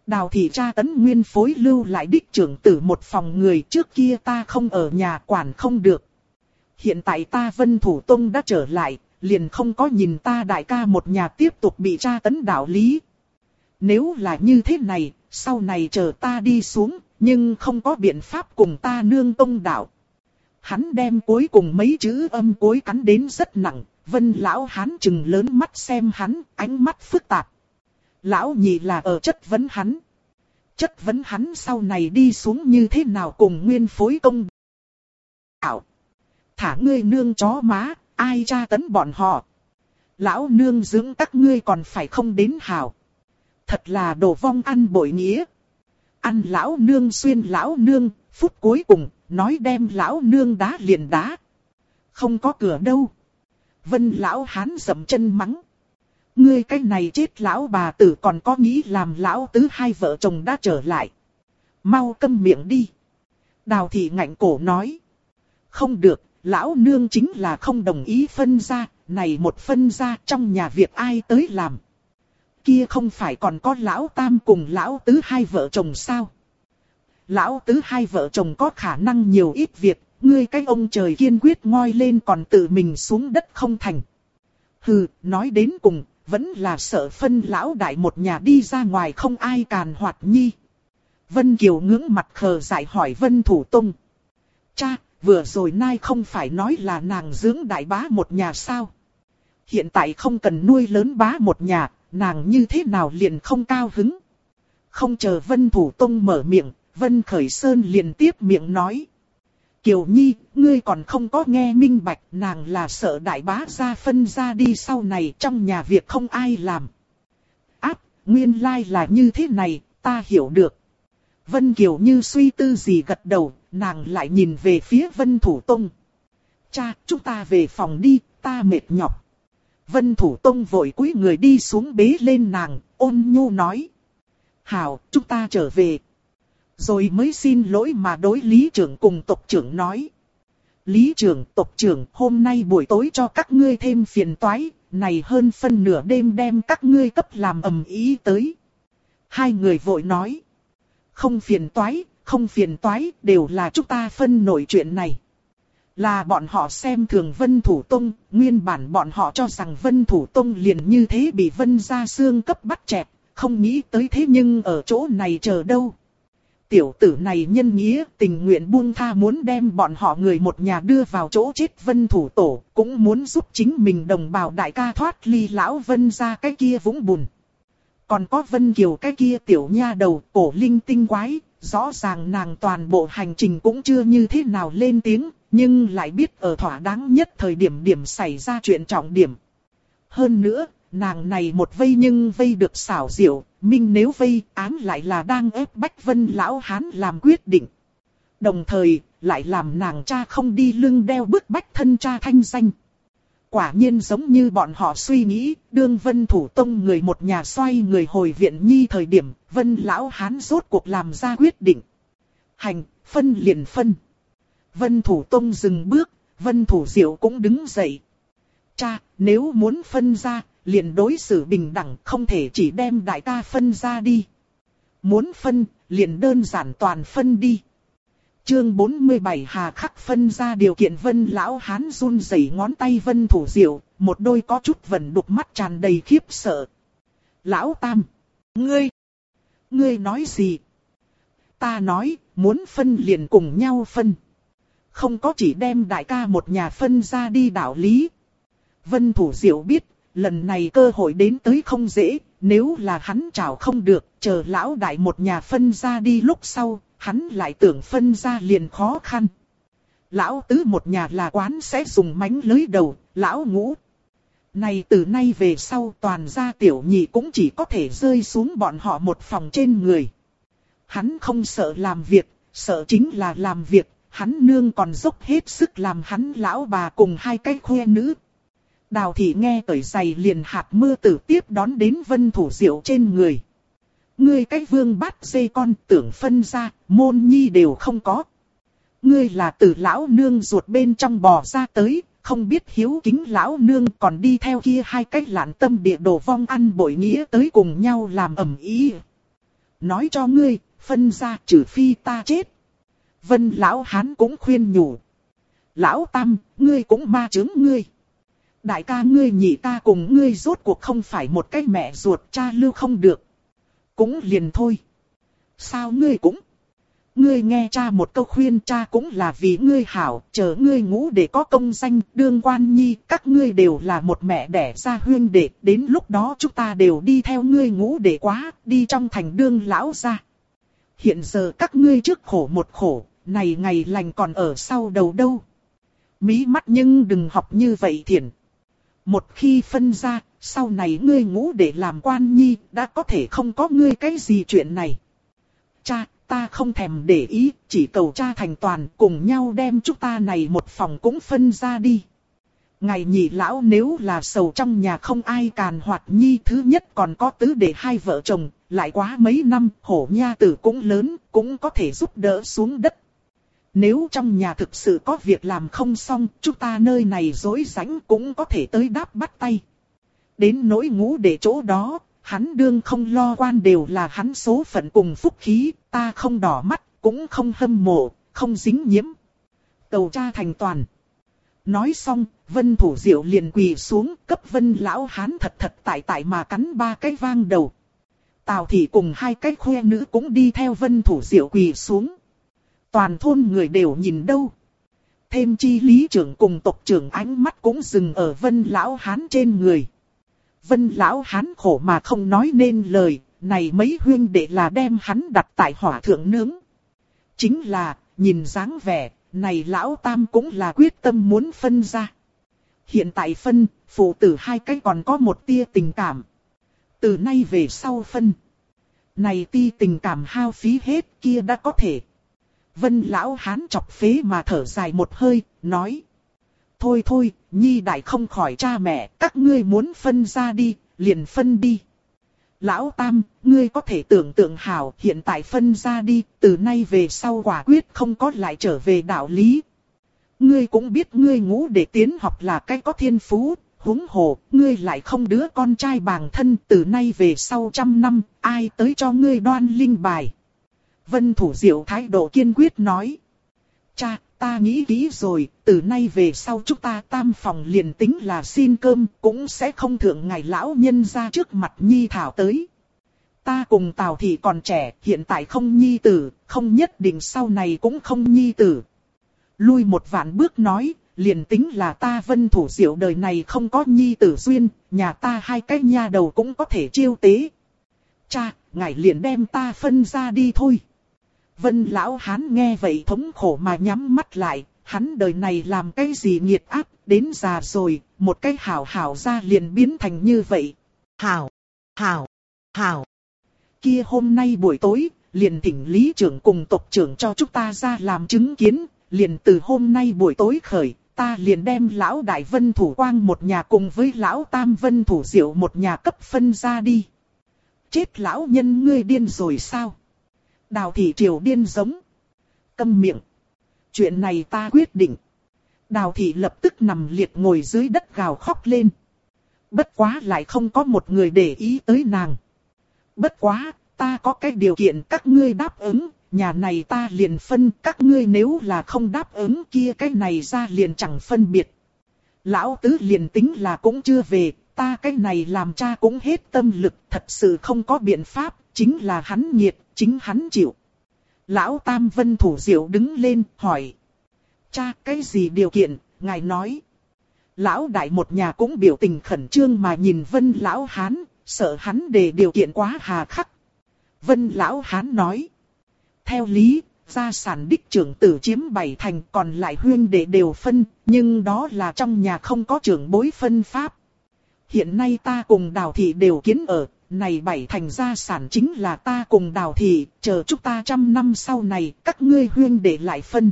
Đào thị tra tấn nguyên phối lưu lại đích trưởng tử một phòng người, trước kia ta không ở nhà quản không được. Hiện tại ta Vân Thủ Tông đã trở lại, liền không có nhìn ta đại ca một nhà tiếp tục bị tra tấn đạo lý. Nếu là như thế này, sau này chờ ta đi xuống, nhưng không có biện pháp cùng ta nương tông đạo. Hắn đem cuối cùng mấy chữ âm cuối cắn đến rất nặng, Vân lão hán chừng lớn mắt xem hắn, ánh mắt phức tạp. Lão nhị là ở chất vấn hắn. Chất vấn hắn sau này đi xuống như thế nào cùng nguyên phối công đạo. Thả ngươi nương chó má, ai tra tấn bọn họ. Lão nương dưỡng các ngươi còn phải không đến hảo. Thật là đồ vong ăn bội nghĩa. Ăn lão nương xuyên lão nương, phút cuối cùng, nói đem lão nương đá liền đá. Không có cửa đâu. Vân lão hán dậm chân mắng. Ngươi cái này chết lão bà tử còn có nghĩ làm lão tứ hai vợ chồng đã trở lại. Mau câm miệng đi. Đào thị ngạnh cổ nói. Không được, lão nương chính là không đồng ý phân ra, này một phân ra trong nhà việc ai tới làm. Kia không phải còn có lão tam cùng lão tứ hai vợ chồng sao? Lão tứ hai vợ chồng có khả năng nhiều ít việc, ngươi cái ông trời kiên quyết ngoi lên còn tự mình xuống đất không thành. Hừ, nói đến cùng, vẫn là sợ phân lão đại một nhà đi ra ngoài không ai càn hoạt nhi. Vân Kiều ngưỡng mặt khờ dại hỏi Vân Thủ Tông. Cha, vừa rồi nay không phải nói là nàng dưỡng đại bá một nhà sao? Hiện tại không cần nuôi lớn bá một nhà, nàng như thế nào liền không cao hứng? Không chờ Vân Thủ Tông mở miệng, Vân Khởi Sơn liền tiếp miệng nói. Kiều Nhi, ngươi còn không có nghe minh bạch, nàng là sợ đại bá ra phân ra đi sau này trong nhà việc không ai làm. Áp, nguyên lai là như thế này, ta hiểu được. Vân Kiều như suy tư gì gật đầu, nàng lại nhìn về phía Vân Thủ Tông. Cha, chúng ta về phòng đi, ta mệt nhọc. Vân Thủ Tông vội cúi người đi xuống bế lên nàng, ôn nhu nói. Hảo, chúng ta trở về. Rồi mới xin lỗi mà đối lý trưởng cùng tộc trưởng nói. Lý trưởng, tộc trưởng, hôm nay buổi tối cho các ngươi thêm phiền toái, này hơn phân nửa đêm đem các ngươi cấp làm ầm ĩ tới. Hai người vội nói. Không phiền toái, đều là chúng ta phân nổi chuyện này. Là bọn họ xem thường Vân Thủ Tông, nguyên bản bọn họ cho rằng Vân Thủ Tông liền như thế bị Vân gia xương cấp bắt chẹt, không nghĩ tới thế nhưng ở chỗ này chờ đâu. Tiểu tử này nhân nghĩa tình nguyện buông tha muốn đem bọn họ người một nhà đưa vào chỗ chết Vân Thủ Tổ, cũng muốn giúp chính mình đồng bào đại ca thoát ly lão Vân gia cái kia vũng bùn. Còn có Vân Kiều cái kia tiểu nha đầu cổ linh tinh quái, rõ ràng nàng toàn bộ hành trình cũng chưa như thế nào lên tiếng, nhưng lại biết ở thỏa đáng nhất thời điểm xảy ra chuyện trọng điểm. Hơn nữa, nàng này một vây nhưng vây được xảo diệu, minh nếu vây án lại là đang ép bách Vân lão hán làm quyết định. Đồng thời, lại làm nàng cha không đi lưng đeo bức bách thân cha thanh danh. Quả nhiên giống như bọn họ suy nghĩ, đương Vân Thủ Tông người một nhà xoay người hồi viện nhi thời điểm, Vân lão hán rốt cuộc làm ra quyết định. Hành, phân liền phân. Vân Thủ Tông dừng bước, Vân Thủ Diệu cũng đứng dậy. Cha, nếu muốn phân ra, liền đối xử bình đẳng, không thể chỉ đem đại ca phân ra đi. Muốn phân, liền đơn giản toàn phân đi. Chương 47 hà khắc phân ra điều kiện. Vân lão hán run rẩy ngón tay Vân Thủ Diệu, một đôi có chút vẩn đục mắt tràn đầy khiếp sợ. Lão Tam, ngươi nói gì? Ta nói, muốn phân liền cùng nhau phân. Không có chỉ đem đại ca một nhà phân ra đi đạo lý. Vân Thủ Diệu biết, lần này cơ hội đến tới không dễ, nếu là hắn chào không được, chờ lão đại một nhà phân ra đi lúc sau, hắn lại tưởng phân ra liền khó khăn. Lão tứ một nhà là quán sẽ dùng mánh lưới đầu, lão ngũ. Này từ nay về sau toàn gia tiểu nhị cũng chỉ có thể rơi xuống bọn họ một phòng trên người. Hắn không sợ làm việc, sợ chính là làm việc, hắn nương còn dốc hết sức làm hắn lão bà cùng hai cái khoe nữ. Đào thị nghe cởi giày liền hạt mưa tử tiếp đón đến Vân Thủ Diệu trên người. Ngươi cái vương bát dê con tưởng phân ra, môn nhi đều không có. Ngươi là từ lão nương ruột bên trong bò ra tới, không biết hiếu kính lão nương còn đi theo kia hai cái lạn tâm địa đồ vong ăn bội nghĩa tới cùng nhau làm ầm ĩ. Nói cho ngươi, phân ra trừ phi ta chết. Vân lão hán cũng khuyên nhủ. Lão Tam, ngươi cũng ma chứng ngươi. Đại ca ngươi nhị ca cùng ngươi rốt cuộc không phải một cái mẹ ruột, cha lưu không được. Cũng liền thôi. Sao ngươi cũng? Ngươi nghe cha một câu khuyên, cha cũng là vì ngươi hảo, chờ ngươi ngũ để có công danh, đương quan nhi, các ngươi đều là một mẹ đẻ ra huyên đệ, đến lúc đó chúng ta đều đi theo ngươi ngũ để quá, đi trong thành đương lão ra. Hiện giờ các ngươi trước khổ một khổ, này ngày lành còn ở sau đầu đâu. Mí mắt nhưng đừng học như vậy thiện. Một khi phân ra, sau này ngươi ngũ để làm quan nhi, đã có thể không có ngươi cái gì chuyện này. Cha, ta không thèm để ý, chỉ cầu cha thành toàn, cùng nhau đem chúng ta này một phòng cũng phân ra đi. Ngày nhị lão nếu là sầu trong nhà không ai càn hoạt nhi, thứ nhất còn có tứ để hai vợ chồng, lại quá mấy năm, hổ nha tử cũng lớn, cũng có thể giúp đỡ xuống đất. Nếu trong nhà thực sự có việc làm không xong, chúng ta nơi này rối rãnh cũng có thể tới đáp bắt tay. Đến nỗi ngũ để chỗ đó, hắn đương không lo quan đều là hắn số phận cùng phúc khí, ta không đỏ mắt, cũng không hâm mộ, không dính nhiễm. Cầu cha thành toàn. Nói xong, Vân Thủ Diệu liền quỳ xuống, cấp Vân lão hán thật thật tại mà cắn 3 cái vang đầu. Tào Thị cùng 2 cái khoe nữ cũng đi theo Vân Thủ Diệu quỳ xuống. Toàn thôn người đều nhìn đâu. Thêm chi lý trưởng cùng tộc trưởng ánh mắt cũng dừng ở Vân lão hán trên người. Vân lão hán khổ mà không nói nên lời, này mấy huynh đệ là đem hắn đặt tại hỏa thượng nướng. Chính là, nhìn dáng vẻ, này lão Tam cũng là quyết tâm muốn phân ra. Hiện tại phân, phụ tử 2 cái còn có một tia tình cảm. Từ nay về sau phân. Này tia tình cảm hao phí hết kia đã có thể. Vân lão hán chọc phế mà thở dài một hơi, nói. Thôi thôi, nhi đại không khỏi cha mẹ, các ngươi muốn phân ra đi, liền phân đi. Lão Tam, ngươi có thể tưởng tượng hảo, hiện tại phân ra đi, từ nay về sau quả quyết không có lại trở về đạo lý. Ngươi cũng biết ngươi ngũ để tiến học là cái có thiên phú, huống hồ, ngươi lại không đứa con trai bàng thân, từ nay về sau 100 năm, ai tới cho ngươi đoan linh bài. Vân Thủ Diệu thái độ kiên quyết nói. Cha, ta nghĩ kỹ rồi, từ nay về sau chúng ta tam phòng liền tính là xin cơm, cũng sẽ không thượng ngài lão nhân ra trước mặt nhi thảo tới. Ta cùng Tào Thị còn trẻ, hiện tại không nhi tử, không nhất định sau này cũng không nhi tử. Lui một vạn bước nói, liền tính là ta Vân Thủ Diệu đời này không có nhi tử duyên, nhà ta 2 cái nha đầu cũng có thể chiêu tế. Cha, ngài liền đem ta phân ra đi thôi. Vân lão hán nghe vậy thống khổ mà nhắm mắt lại, hắn đời này làm cái gì nghiệt ác, đến già rồi, một cái hảo hảo ra liền biến thành như vậy. Hảo, hảo, hảo. Kia hôm nay buổi tối, liền thỉnh lý trưởng cùng tộc trưởng cho chúng ta ra làm chứng kiến, liền từ hôm nay buổi tối khởi, ta liền đem lão đại Vân Thủ Quang một nhà cùng với lão Tam Vân Thủ Diệu một nhà cấp phân ra đi. Chết lão nhân ngươi điên rồi sao? Đào Thị Triều điên giống. Câm miệng. Chuyện này ta quyết định. Đào Thị lập tức nằm liệt ngồi dưới đất gào khóc lên. Bất quá lại không có một người để ý tới nàng. Bất quá, ta có cái điều kiện các ngươi đáp ứng, nhà này ta liền phân, các ngươi nếu là không đáp ứng kia cái này ra liền chẳng phân biệt. Lão tứ liền tính là cũng chưa về, ta cái này làm cha cũng hết tâm lực, thật sự không có biện pháp, chính là hắn nghiệt, chính hắn chịu. Lão Tam Vân Thủ Diệu đứng lên, hỏi. Cha, cái gì điều kiện, ngài nói. Lão đại một nhà cũng biểu tình khẩn trương mà nhìn Vân lão hán, sợ hắn đề điều kiện quá hà khắc. Vân lão hán nói. Theo lý, gia sản đích trưởng tử chiếm 7 thành, còn lại huyên đệ đều phân, nhưng đó là trong nhà không có trưởng bối phân pháp. Hiện nay ta cùng Đào Thị đều kiến ở, này 7 thành gia sản chính là ta cùng Đào Thị, chờ chúng ta 100 năm sau này, các ngươi huyên đệ lại phân.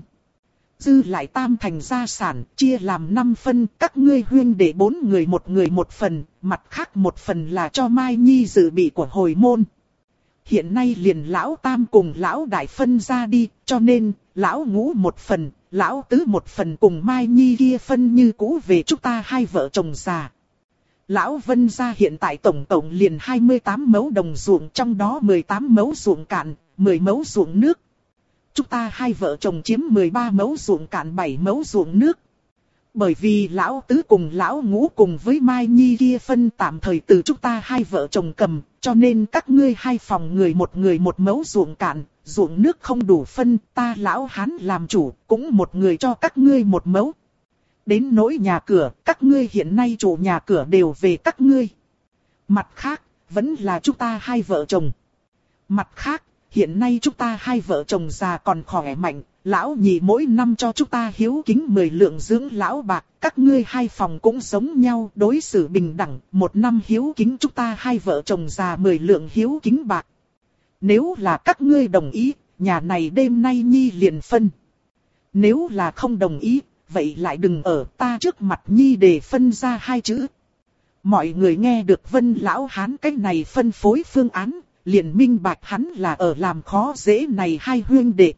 Dư lại tam thành gia sản, chia làm 5 phân, các ngươi huyên đệ 4 người một phần, mặt khác một phần là cho Mai Nhi dự bị của hồi môn. Hiện nay liền lão Tam cùng lão Đại phân ra đi, cho nên, lão Ngũ một phần, lão Tứ một phần cùng Mai Nhi kia phân như cũ về chúng ta 2 vợ chồng già. Lão Vân gia hiện tại tổng cộng liền 28 mẫu đồng ruộng, trong đó 18 mẫu ruộng cạn, 10 mẫu ruộng nước. Chúng ta hai vợ chồng chiếm 13 mẫu ruộng cạn, 7 mẫu ruộng nước. Bởi vì lão tứ cùng lão ngũ cùng với Mai Nhi kia phân tạm thời từ chúng ta hai vợ chồng cầm, cho nên các ngươi hai phòng người một mẫu ruộng cạn, ruộng nước không đủ phân, ta lão Hán làm chủ, cũng một người cho các ngươi một mẫu. Đến nỗi nhà cửa, các ngươi hiện nay chủ nhà cửa đều về các ngươi. Mặt khác, vẫn là chúng ta hai vợ chồng. Mặt khác, hiện nay chúng ta hai vợ chồng già còn khỏe mạnh, lão nhị mỗi năm cho chúng ta hiếu kính 10 lượng dưỡng lão bạc, các ngươi hai phòng cũng giống nhau, đối xử bình đẳng, một năm hiếu kính chúng ta hai vợ chồng già 10 lượng hiếu kính bạc. Nếu là các ngươi đồng ý, nhà này đêm nay Nhi liền phân. Nếu là không đồng ý, vậy lại đừng ở ta trước mặt Nhi để phân ra hai chữ. Mọi người nghe được Vân lão Hán cái này phân phối phương án, liền minh bạch hắn là ở làm khó dễ này hai huynh đệ.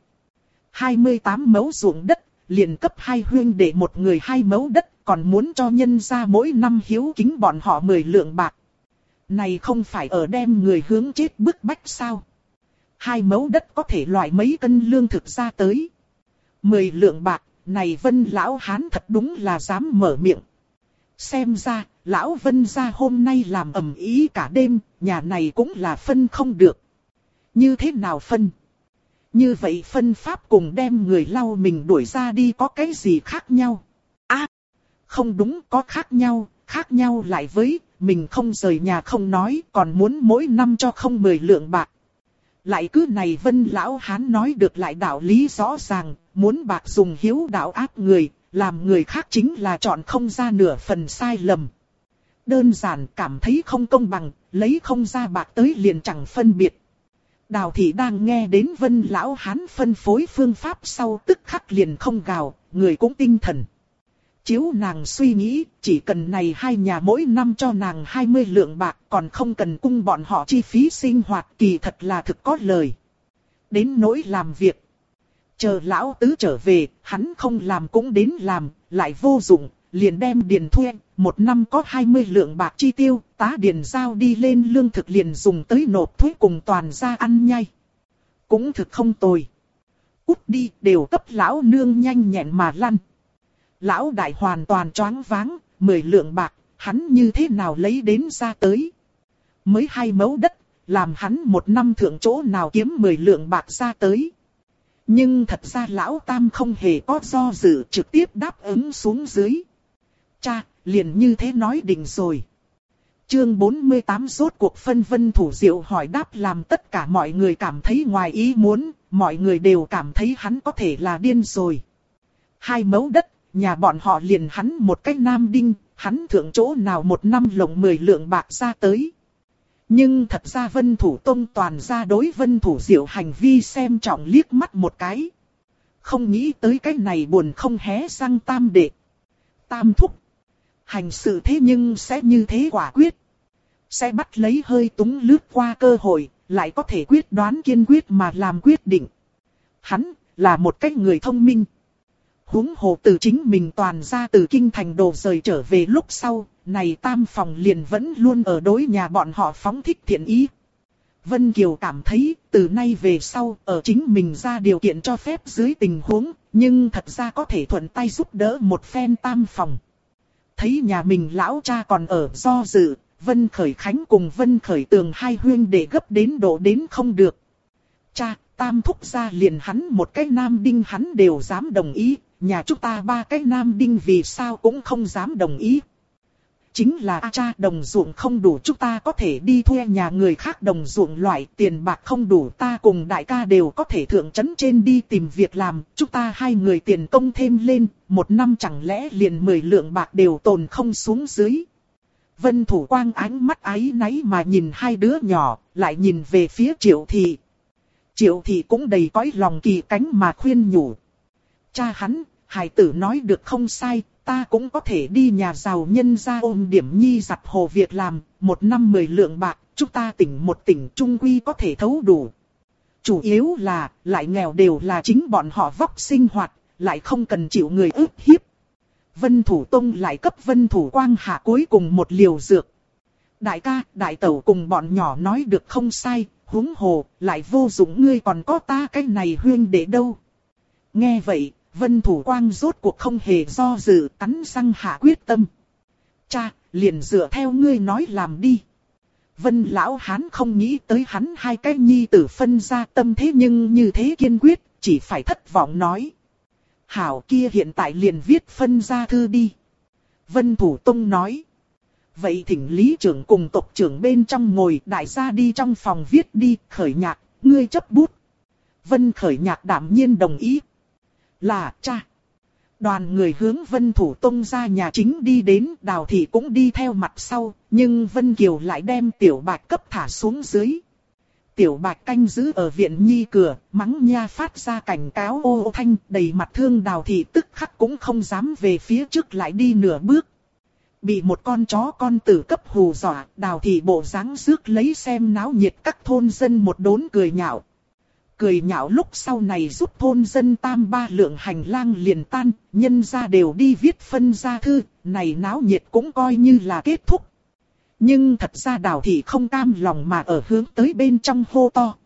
28 mẫu ruộng đất, liền cấp hai huynh đệ một người 2 mẫu đất, còn muốn cho nhân ra mỗi năm hiếu kính bọn họ 10 lượng bạc. Này không phải ở đem người hướng chết bức bách sao? 2 mẫu đất có thể loại mấy cân lương thực ra tới. 10 lượng bạc, này Vân lão Hán thật đúng là dám mở miệng. Xem ra, lão Vân gia hôm nay làm ầm ĩ cả đêm, nhà này cũng là phân không được. Như thế nào phân? Như vậy phân pháp cùng đem người lau mình đuổi ra đi có cái gì khác nhau? Không đúng, có khác nhau lại với mình không rời nhà không nói, còn muốn mỗi năm cho không 10 lượng bạc. Lại cứ này Vân lão Hán nói được lại đạo lý rõ ràng, muốn bạc dùng hiếu đạo áp người, làm người khác chính là chọn không ra nửa phần sai lầm. Đơn giản cảm thấy không công bằng, lấy không ra bạc tới liền chẳng phân biệt. Đào thị đang nghe đến Vân lão Hán phân phối phương pháp sau tức khắc liền không gào, người cũng tinh thần. Chiếu nàng suy nghĩ, chỉ cần này hai nhà mỗi năm cho nàng 20 lượng bạc, còn không cần cung bọn họ chi phí sinh hoạt, kỳ thật là thực có lời. Đến nỗi làm việc, chờ lão tứ trở về, hắn không làm cũng đến làm, lại vô dụng, liền đem điền thuê, một năm có 20 lượng bạc chi tiêu, tá điền giao đi lên lương thực liền dùng tới nộp thuế cùng toàn gia ăn nhai. Cũng thực không tồi. Cút đi, đều cấp lão nương nhanh nhẹn mà lăn. Lão đại hoàn toàn choáng váng, 10 lượng bạc, hắn như thế nào lấy đến ra tới. Mới 2 mẫu đất, làm hắn một năm thượng chỗ nào kiếm 10 lượng bạc ra tới. Nhưng thật ra lão tam không hề có do dự, trực tiếp đáp ứng xuống dưới. Cha, liền như thế nói định rồi. Chương 48 rốt cuộc phân Vân Thủ Diệu hỏi đáp làm tất cả mọi người cảm thấy ngoài ý muốn, mọi người đều cảm thấy hắn có thể là điên rồi. 2 mẫu đất, nhà bọn họ liền hắn một cái nam đinh, hắn thượng chỗ nào một năm lộng 10 lượng bạc ra tới. Nhưng thật ra Vân Thủ Tông toàn ra đối Vân Thủ Diệu hành vi xem trọng liếc mắt một cái. Không nghĩ tới cái này buồn không hé răng tam đệ. Tam thúc. Hành sự thế nhưng sẽ như thế quả quyết. Sẽ bắt lấy hơi túng lướt qua cơ hội, lại có thể quyết đoán kiên quyết mà làm quyết định. Hắn là một cái người thông minh. Huống hồ từ chính mình toàn ra từ kinh thành đồ rời trở về lúc sau, này tam phòng liền vẫn luôn ở đối nhà bọn họ phóng thích thiện ý. Vân Kiều cảm thấy từ nay về sau ở chính mình ra điều kiện cho phép dưới tình huống, nhưng thật ra có thể thuận tay giúp đỡ một phen tam phòng. Thấy nhà mình lão cha còn ở do dự, Vân Khởi Khánh cùng Vân Khởi Tường hai huynh đệ gấp đến độ đến không được. Cha, tam thúc ra liền hắn một cái nam đinh hắn đều dám đồng ý, nhà chúng ta 3 cái nam đinh vì sao cũng không dám đồng ý. Chính là cha đồng ruộng không đủ chúng ta có thể đi thuê nhà người khác đồng ruộng loại tiền bạc không đủ ta cùng đại ca đều có thể thượng trấn trên đi tìm việc làm. Chúng ta hai người tiền công thêm lên, một năm chẳng lẽ liền 10 lượng bạc đều tồn không xuống dưới. Vân Thủ Quang ánh mắt áy náy mà nhìn hai đứa nhỏ, lại nhìn về phía Triệu Thị. Triệu Thị cũng đầy cõi lòng kỳ cánh mà khuyên nhủ. Cha hắn, hài tử nói được không sai. Ta cũng có thể đi nhà giàu nhân gia ôm điểm nhi giặt hồ việc làm, một năm 10 lượng bạc, chúng ta tỉnh một tỉnh trung quy có thể thấu đủ. Chủ yếu là, lại nghèo đều là chính bọn họ vóc sinh hoạt, lại không cần chịu người ức hiếp. Vân Thủ Tông lại cấp Vân Thủ Quang hạ cuối cùng một liều dược. Đại ca, đại tẩu cùng bọn nhỏ nói được không sai, huống hồ, lại vô dụng ngươi còn có ta cái này huyên đệ đâu. Nghe vậy, Vân Thủ Quang rốt cuộc không hề do dự, cắn răng hạ quyết tâm. Cha, liền dựa theo ngươi nói làm đi. Vân lão hán không nghĩ tới hắn hai cái nhi tử phân ra tâm thế nhưng như thế kiên quyết, chỉ phải thất vọng nói. Hảo kia hiện tại liền viết phân ra thư đi. Vân Thủ Tông nói. Vậy thỉnh lý trưởng cùng tộc trưởng bên trong ngồi, đại gia đi trong phòng viết đi. Khởi Nhạc, ngươi chấp bút. Vân Khởi Nhạc đảm nhiên đồng ý. Là cha. Đoàn người hướng Vân Thủ Tông ra nhà chính đi đến, Đào Thị cũng đi theo mặt sau, nhưng Vân Kiều lại đem Tiểu Bạch cấp thả xuống dưới. Tiểu Bạch canh giữ ở viện nhi cửa, mắng nha phát ra cảnh cáo ô ô thanh, đầy mặt thương Đào Thị tức khắc cũng không dám về phía trước lại đi nửa bước. Bị một con chó con tử cấp hù dọa, Đào Thị bộ dáng rước lấy xem náo nhiệt các thôn dân một đốn cười nhạo. Cười nhạo lúc sau này giúp thôn dân tam ba lượng hành lang liền tan, nhân ra đều đi viết phân ra thư, này náo nhiệt cũng coi như là kết thúc. Nhưng thật ra Đào Thị không cam lòng mà ở hướng tới bên trong hô to.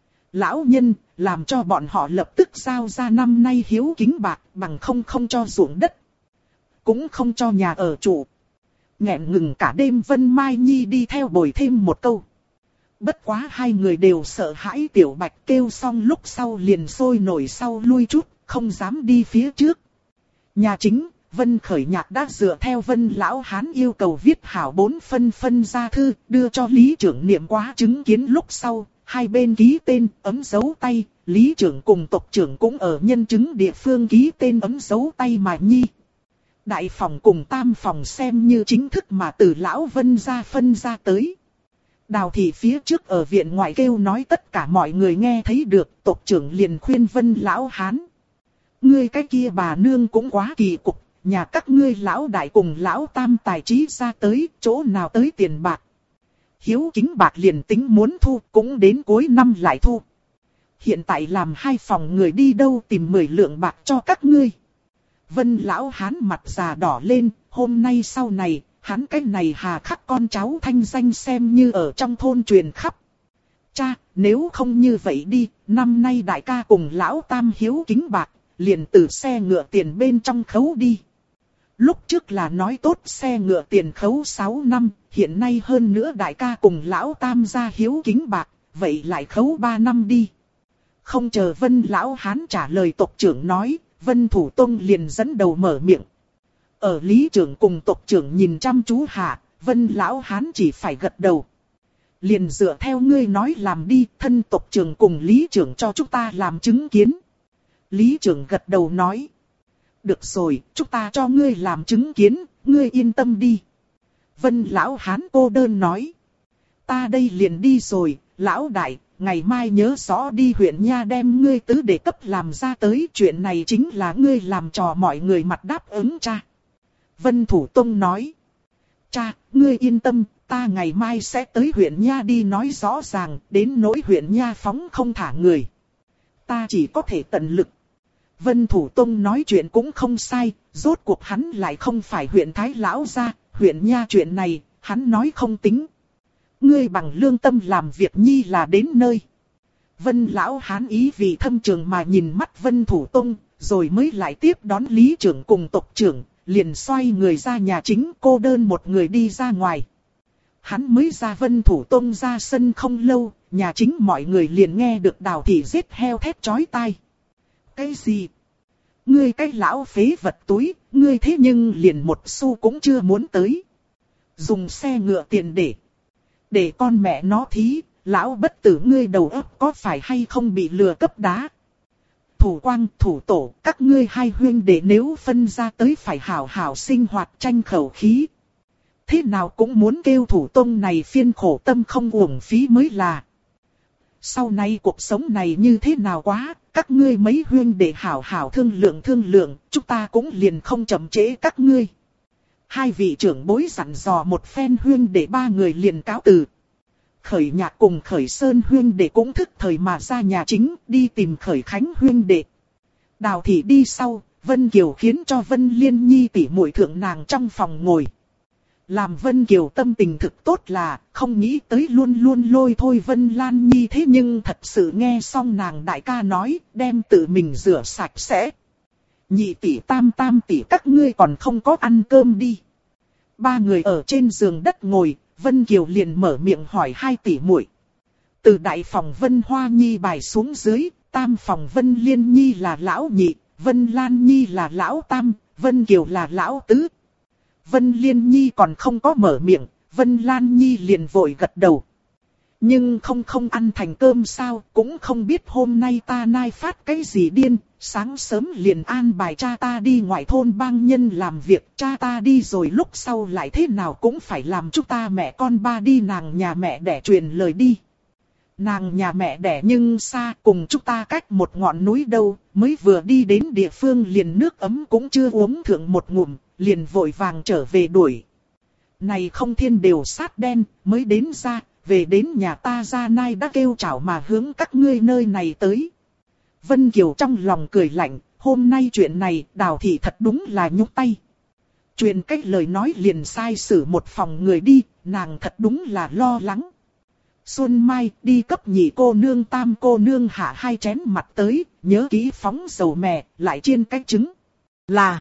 Lão nhân, làm cho bọn họ lập tức giao ra năm nay hiếu kính bạc, bằng không cho ruộng đất. Cũng không cho nhà ở trụ. Nghẹn ngừng cả đêm Vân Mai Nhi đi theo bồi thêm một câu. Bất quá hai người đều sợ hãi Tiểu Bạch kêu xong lúc sau liền sôi nổi sau lui chút, không dám đi phía trước. Nhà chính, Vân Khởi Nhạc đã dựa theo Vân Lão Hán yêu cầu viết hảo 4 phân ra thư, đưa cho Lý trưởng niệm quá chứng kiến lúc sau, hai bên ký tên, ấm dấu tay, Lý trưởng cùng tộc trưởng cũng ở nhân chứng địa phương ký tên ấm dấu tay mà nhi. Đại phòng cùng tam phòng xem như chính thức mà từ Lão Vân ra phân ra tới. Đào Thị phía trước ở viện ngoại kêu nói tất cả mọi người nghe thấy được, tộc trưởng liền khuyên Vân Lão Hán. Ngươi cái kia bà nương cũng quá kỳ cục, nhà các ngươi lão đại cùng lão tam tài trí ra tới, chỗ nào tới tiền bạc. Hiếu kính bạc liền tính muốn thu, cũng đến cuối năm lại thu. Hiện tại làm hai phòng người đi đâu tìm 10 lượng bạc cho các ngươi. Vân Lão Hán mặt già đỏ lên, hôm nay sau này, hắn cái này hà khắc con cháu thanh danh xem như ở trong thôn truyền khắp. Cha, nếu không như vậy đi, năm nay đại ca cùng lão tam hiếu kính bạc, liền từ xe ngựa tiền bên trong khấu đi. Lúc trước là nói tốt xe ngựa tiền khấu 6 năm, hiện nay hơn nữa đại ca cùng lão tam ra hiếu kính bạc, vậy lại khấu 3 năm đi. Không chờ Vân Lão Hán trả lời tộc trưởng nói, Vân Thủ Tông liền dẫn đầu mở miệng. Ở Lý trưởng cùng tộc trưởng nhìn chăm chú hạ, Vân Lão Hán chỉ phải gật đầu. Liền dựa theo ngươi nói làm đi, thân tộc trưởng cùng Lý trưởng cho chúng ta làm chứng kiến. Lý trưởng gật đầu nói. Được rồi, chúng ta cho ngươi làm chứng kiến, ngươi yên tâm đi. Vân Lão Hán cô đơn nói. Ta đây liền đi rồi, Lão Đại, ngày mai nhớ rõ đi huyện nha đem ngươi tứ để cấp làm ra tới. Chuyện này chính là ngươi làm trò mọi người mặt đáp ứng cha. Vân Thủ Tông nói. Cha, ngươi yên tâm, ta ngày mai sẽ tới huyện nha đi nói rõ ràng, đến nỗi huyện nha phóng không thả người. Ta chỉ có thể tận lực. Vân Thủ Tông nói chuyện cũng không sai, rốt cuộc hắn lại không phải huyện Thái Lão gia, huyện nha chuyện này, hắn nói không tính. Ngươi bằng lương tâm làm việc nhi là đến nơi. Vân Lão Hán ý vì thâm trường mà nhìn mắt Vân Thủ Tông, rồi mới lại tiếp đón Lý trưởng cùng tộc trưởng, liền xoay người ra nhà chính cô đơn một người đi ra ngoài. Hắn mới ra Vân Thủ Tông ra sân không lâu, nhà chính mọi người liền nghe được Đào Thị giết heo thét chói tai. Cái gì? Ngươi cái lão phế vật túi, ngươi thế nhưng liền một xu cũng chưa muốn tới. Dùng xe ngựa tiền để con mẹ nó thí, lão bất tử ngươi đầu óc có phải hay không bị lừa cấp đá. Thủ Quang, Thủ Tổ, các ngươi hai huynh đệ nếu phân ra tới phải hảo hảo sinh hoạt tranh khẩu khí. Thế nào cũng muốn kêu Thủ Tông này phiên khổ tâm không uổng phí mới là. Sau này cuộc sống này như thế nào quá, các ngươi mấy huynh đệ hảo hảo thương lượng, chúng ta cũng liền không chậm trễ các ngươi. Hai vị trưởng bối dặn dò một phen huynh đệ ba người liền cáo từ. Khởi Nhạc cùng Khởi Sơn huynh đệ cũng thức thời mà ra nhà chính đi tìm Khởi Khánh huynh đệ. Đào Thị đi sau, Vân Kiều khiến cho Vân Liên Nhi tỉ muội thượng nàng trong phòng ngồi. Làm Vân Kiều tâm tình thực tốt là không nghĩ tới luôn luôn lôi thôi Vân Lan Nhi, thế nhưng thật sự nghe xong nàng đại ca nói đem tự mình rửa sạch sẽ. Nhị tỷ tam tỷ các ngươi còn không có ăn cơm đi. Ba người ở trên giường đất ngồi, Vân Kiều liền mở miệng hỏi hai tỷ muội. Từ đại phòng Vân Hoa Nhi bài xuống dưới, tam phòng Vân Liên Nhi là lão nhị, Vân Lan Nhi là lão tam, Vân Kiều là lão tứ. Vân Liên Nhi còn không có mở miệng, Vân Lan Nhi liền vội gật đầu. Nhưng không ăn thành cơm sao, cũng không biết hôm nay ta nai phát cái gì điên, sáng sớm liền an bài cha ta đi ngoại thôn bang nhân làm việc, cha ta đi rồi lúc sau lại thế nào cũng phải làm chúng ta mẹ con ba đi nàng nhà mẹ đẻ truyền lời đi. Nàng nhà mẹ đẻ nhưng xa, cùng chúng ta cách một ngọn núi đâu, mới vừa đi đến địa phương liền nước ấm cũng chưa uống thượng một ngụm, liền vội vàng trở về đuổi. Này không thiên đều sát đen, mới đến ra, về đến nhà ta ra nay đã kêu chảo mà hướng các ngươi nơi này tới. Vân Kiều trong lòng cười lạnh, hôm nay chuyện này Đào thị thật đúng là nhúc tay. Chuyện cách lời nói liền sai xử một phòng người đi, nàng thật đúng là lo lắng. Xuân Mai đi cấp nhị cô nương tam cô nương hạ 2 chén mặt tới, nhớ kỹ phóng dầu mè, lại chiên cái trứng. Là,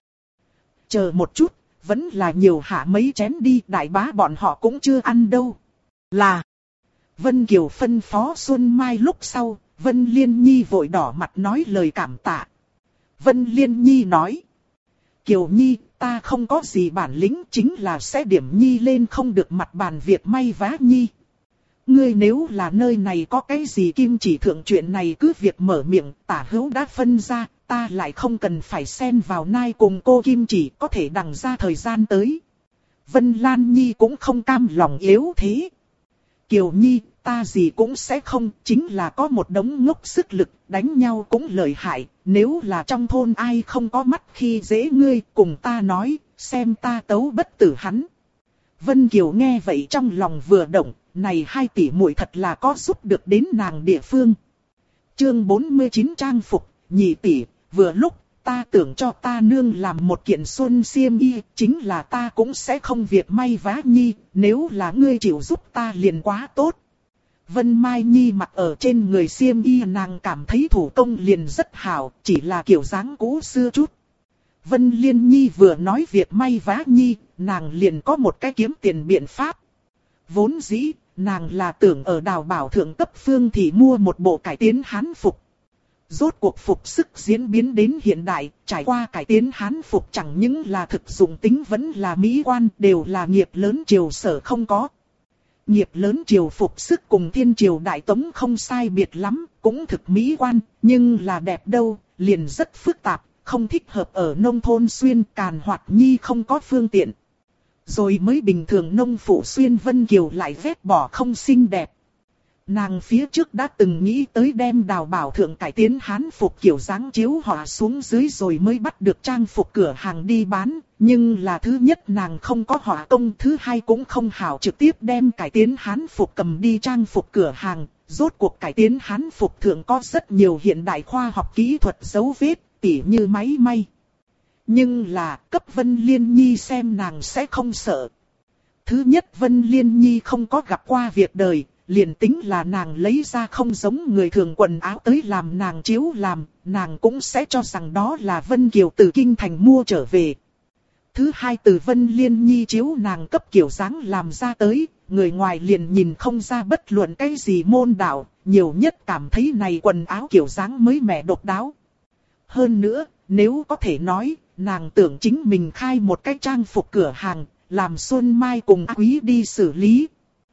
chờ một chút, vẫn là nhiều hạ mấy chén đi, đại bá bọn họ cũng chưa ăn đâu. Là, Vân Kiều phân phó Xuân Mai lúc sau, Vân Liên Nhi vội đỏ mặt nói lời cảm tạ. Vân Liên Nhi nói, Kiều Nhi, ta không có gì bản lĩnh, chính là sẽ điểm Nhi lên không được mặt bàn việc may vá Nhi. Ngươi nếu là nơi này có cái gì kim chỉ thượng chuyện này cứ việc mở miệng, tả hữu đã phân ra, ta lại không cần phải xen vào nai cùng cô kim chỉ, có thể đằng ra thời gian tới. Vân Lan Nhi cũng không cam lòng yếu thế. Kiều Nhi, ta gì cũng sẽ không, chính là có một đống ngốc sức lực, đánh nhau cũng lợi hại, nếu là trong thôn ai không có mắt khi dễ ngươi, cùng ta nói, xem ta tấu bất tử hắn. Vân Kiều nghe vậy trong lòng vừa động, này hai tỷ muội thật là có giúp được đến nàng địa phương. Chương 49 trang phục, nhị tỷ, vừa lúc, ta tưởng cho ta nương làm một kiện xuân xiêm y, chính là ta cũng sẽ không việc may vá Nhi, nếu là ngươi chịu giúp ta liền quá tốt. Vân Mai Nhi mặc ở trên người xiêm y nàng cảm thấy thủ công liền rất hảo, chỉ là kiểu dáng cũ xưa chút. Vân Liên Nhi vừa nói việc may vá Nhi, nàng liền có một cái kiếm tiền biện pháp. Vốn dĩ, nàng là tưởng ở Đào Bảo thượng cấp phương thì mua một bộ cải tiến hán phục. Rốt cuộc phục sức diễn biến đến hiện đại, trải qua cải tiến hán phục chẳng những là thực dụng tính vẫn là mỹ quan, đều là nghiệp lớn triều sở không có. Nghiệp lớn triều phục sức cùng thiên triều đại tống không sai biệt lắm, cũng thực mỹ quan, nhưng là đẹp đâu, liền rất phức tạp, không thích hợp ở nông thôn xuyên, càn hoạt Nhi không có phương tiện. Rồi mới bình thường nông phụ xuyên Vân Kiều lại vét bỏ không xinh đẹp. Nàng phía trước đã từng nghĩ tới đem Đào Bảo thượng cải tiến hán phục kiểu dáng chiếu họa xuống dưới rồi mới bắt được trang phục cửa hàng đi bán. Nhưng là thứ nhất nàng không có họa công, thứ hai cũng không hảo trực tiếp đem cải tiến hán phục cầm đi trang phục cửa hàng. Rốt cuộc cải tiến hán phục thượng có rất nhiều hiện đại khoa học kỹ thuật dấu vết, tỉ như máy may. Nhưng là cấp Vân Liên Nhi xem nàng sẽ không sợ. Thứ nhất Vân Liên Nhi không có gặp qua việc đời, liền tính là nàng lấy ra không giống người thường quần áo tới làm nàng chiếu làm, nàng cũng sẽ cho rằng đó là Vân Kiều từ kinh thành mua trở về. Thứ hai từ Vân Liên Nhi chiếu nàng cấp kiểu dáng làm ra tới, người ngoài liền nhìn không ra bất luận cái gì môn đạo, nhiều nhất cảm thấy này quần áo kiểu dáng mới mẻ độc đáo. Hơn nữa, nếu có thể nói, nàng tưởng chính mình khai một cái trang phục cửa hàng, làm Xuân Mai cùng A Quý đi xử lý.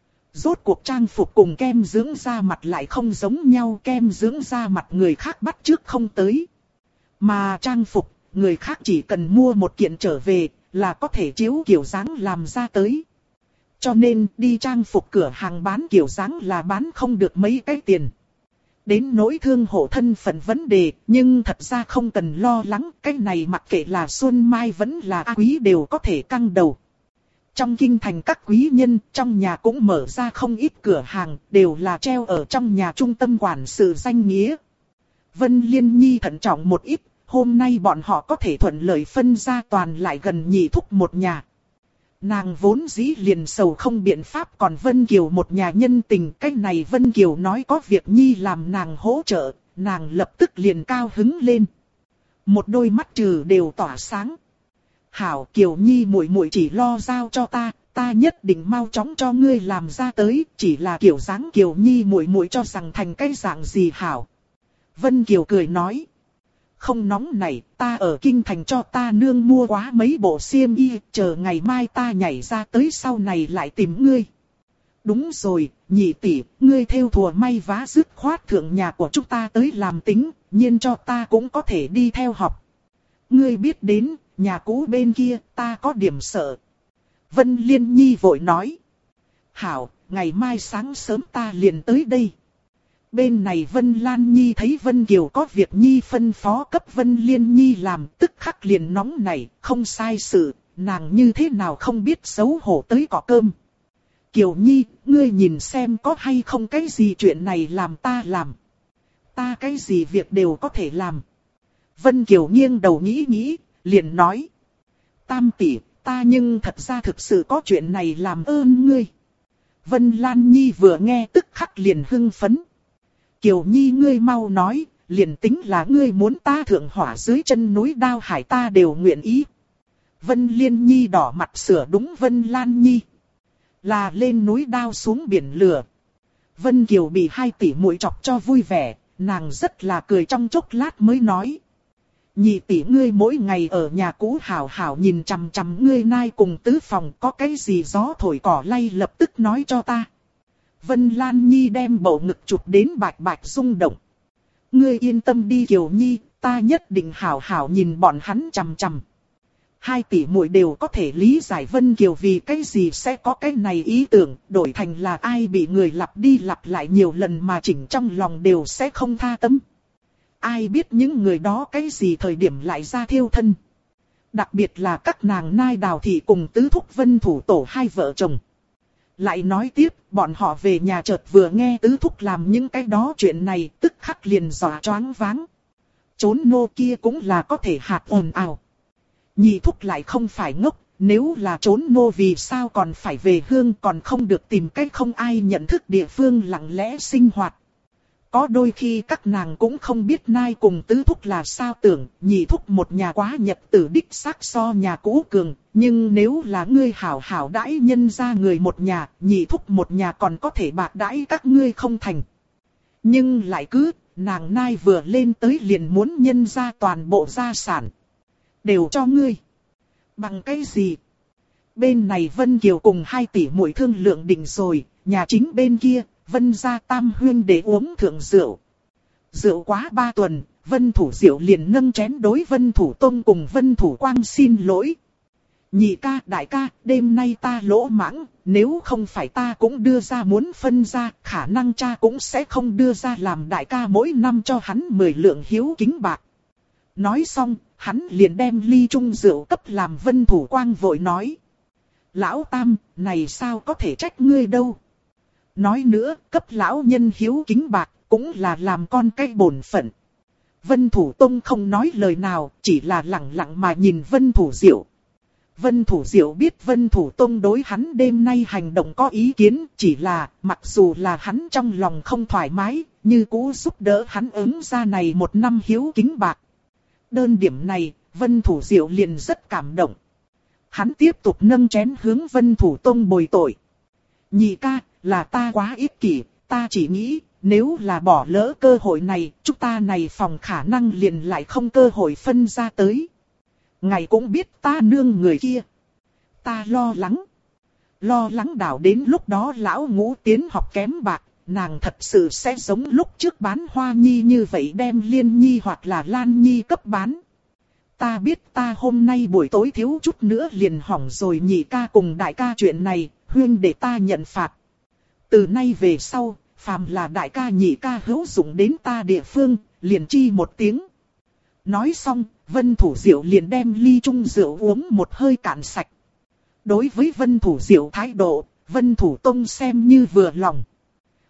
Rốt cuộc trang phục cùng kem dưỡng da mặt lại không giống nhau, kem dưỡng da mặt người khác bắt trước không tới. Mà trang phục, người khác chỉ cần mua một kiện trở về, là có thể chiếu kiểu dáng làm ra tới. Cho nên đi trang phục cửa hàng bán kiểu dáng là bán không được mấy cái tiền. Đến nỗi thương hộ thân phận vấn đề, nhưng thật ra không cần lo lắng, cái này mặc kệ là Xuân Mai vẫn là A Quý đều có thể căng đầu. Trong kinh thành các quý nhân, trong nhà cũng mở ra không ít cửa hàng, đều là treo ở trong nhà trung tâm quản sự danh nghĩa. Vân Liên Nhi thận trọng một ít, hôm nay bọn họ có thể thuận lợi phân ra toàn lại gần nhị thúc một nhà. Nàng vốn dĩ liền sầu không biện pháp, còn Vân Kiều một nhà nhân tình, cách này Vân Kiều nói có việc nhi làm nàng hỗ trợ, nàng lập tức liền cao hứng lên. Một đôi mắt trừ đều tỏa sáng. Hảo Kiều Nhi muội muội chỉ lo giao cho ta, ta nhất định mau chóng cho ngươi làm ra tới, chỉ là kiểu dáng Kiều Nhi muội muội cho rằng thành cái dạng gì hảo. Vân Kiều cười nói. Không nóng này, ta ở kinh thành cho ta nương mua quá mấy bộ xiêm y, chờ ngày mai ta nhảy ra tới sau này lại tìm ngươi. Đúng rồi, nhị tỷ, ngươi theo thùa may vá dứt khoát thượng nhà của chúng ta tới làm tính, nhiên cho ta cũng có thể đi theo học. Ngươi biết đến, nhà cũ bên kia, ta có điểm sợ. Vân Liên Nhi vội nói. Hảo, ngày mai sáng sớm ta liền tới đây. Bên này Vân Lan Nhi thấy Vân Kiều có việc Nhi phân phó cấp Vân Liên Nhi làm, tức khắc liền nóng nảy, không sai sự, nàng như thế nào không biết xấu hổ tới cọ cơm. Kiều Nhi, ngươi nhìn xem có hay không cái gì chuyện này làm ta làm. Ta cái gì việc đều có thể làm. Vân Kiều nghiêng đầu nghĩ nghĩ, liền nói. Tam tỷ, ta nhưng thật ra thực sự có chuyện này làm ơn ngươi. Vân Lan Nhi vừa nghe tức khắc liền hưng phấn. Kiều Nhi ngươi mau nói, liền tính là ngươi muốn ta thượng hỏa dưới chân núi Đao Hải ta đều nguyện ý. Vân Liên Nhi đỏ mặt sửa đúng Vân Lan Nhi. Là lên núi đao xuống biển lửa. Vân Kiều bị hai tỷ muội chọc cho vui vẻ, nàng rất là cười trong chốc lát mới nói. Nhị tỷ ngươi mỗi ngày ở nhà cũ hảo hảo nhìn chằm chằm ngươi nai cùng tứ phòng, có cái gì gió thổi cỏ lay lập tức nói cho ta. Vân Lan Nhi đem bầu ngực chụp đến bạch bạch rung động. Ngươi yên tâm đi Kiều Nhi, ta nhất định hảo hảo nhìn bọn hắn chằm chằm. Hai tỷ muội đều có thể lý giải Vân Kiều vì cái gì sẽ có cái này ý tưởng, đổi thành là ai bị người lặp đi lặp lại nhiều lần mà chỉnh trong lòng đều sẽ không tha tâm. Ai biết những người đó cái gì thời điểm lại ra thiêu thân. Đặc biệt là các nàng Nai Đào Thị cùng tứ thúc Vân Thủ Tổ hai vợ chồng. Lại nói tiếp, bọn họ về nhà chợt vừa nghe tứ thúc làm những cái đó chuyện này, tức khắc liền dọa choáng váng. Trốn nô kia cũng là có thể hạt ồn ào. Nhị thúc lại không phải ngốc, nếu là trốn nô vì sao còn phải về hương, còn không được tìm cách không ai nhận thức địa phương lặng lẽ sinh hoạt. Có đôi khi các nàng cũng không biết Nai cùng tứ thúc là sao tưởng, nhị thúc một nhà quá nhật tử đích xác so nhà cũ cường, nhưng nếu là ngươi hảo hảo đãi nhân ra người một nhà, nhị thúc một nhà còn có thể bạc đãi các ngươi không thành. Nhưng lại cứ, nàng Nai vừa lên tới liền muốn nhân ra toàn bộ gia sản. Đều cho ngươi. Bằng cái gì? Bên này Vân Kiều cùng hai tỷ muội thương lượng định rồi, nhà chính bên kia, Vân gia tam huyên để uống thượng rượu. Rượu quá 3 tuần, Vân Thủ Diệu liền nâng chén đối Vân Thủ Tông cùng Vân Thủ Quang xin lỗi. Nhị ca, đại ca, đêm nay ta lỗ mãng, nếu không phải ta cũng đưa ra muốn phân ra, khả năng cha cũng sẽ không đưa ra làm đại ca mỗi năm cho hắn 10 lượng hiếu kính bạc. Nói xong, hắn liền đem ly chung rượu cấp làm Vân Thủ Quang vội nói. Lão Tam, này sao có thể trách ngươi đâu. Nói nữa, cấp lão nhân hiếu kính bạc, cũng là làm con cái bổn phận. Vân Thủ Tông không nói lời nào, chỉ là lặng lặng mà nhìn Vân Thủ Diệu. Vân Thủ Diệu biết Vân Thủ Tông đối hắn đêm nay hành động có ý kiến, chỉ là, mặc dù là hắn trong lòng không thoải mái, như cũ giúp đỡ hắn ứng ra này 1 năm hiếu kính bạc. Đơn điểm này, Vân Thủ Diệu liền rất cảm động. Hắn tiếp tục nâng chén hướng Vân Thủ Tông bồi tội. Nhị ca, là ta quá ích kỷ, ta chỉ nghĩ, nếu là bỏ lỡ cơ hội này, chúng ta này phòng khả năng liền lại không cơ hội phân ra tới. Ngài cũng biết ta nương người kia. Ta lo lắng đảo đến lúc đó lão Ngũ tiến học kém bạc, nàng thật sự sẽ giống lúc trước bán Hoa Nhi như vậy đem Liên Nhi hoặc là Lan Nhi cấp bán. Ta biết ta hôm nay buổi tối thiếu chút nữa liền hỏng rồi nhị ca cùng đại ca chuyện này, huyên để ta nhận phạt. Từ nay về sau, phàm là đại ca nhị ca hữu dụng đến ta địa phương, liền chi một tiếng. Nói xong, Vân Thủ Diệu liền đem ly chung rượu uống một hơi cạn sạch. Đối với Vân Thủ Diệu thái độ, Vân Thủ Tông xem như vừa lòng.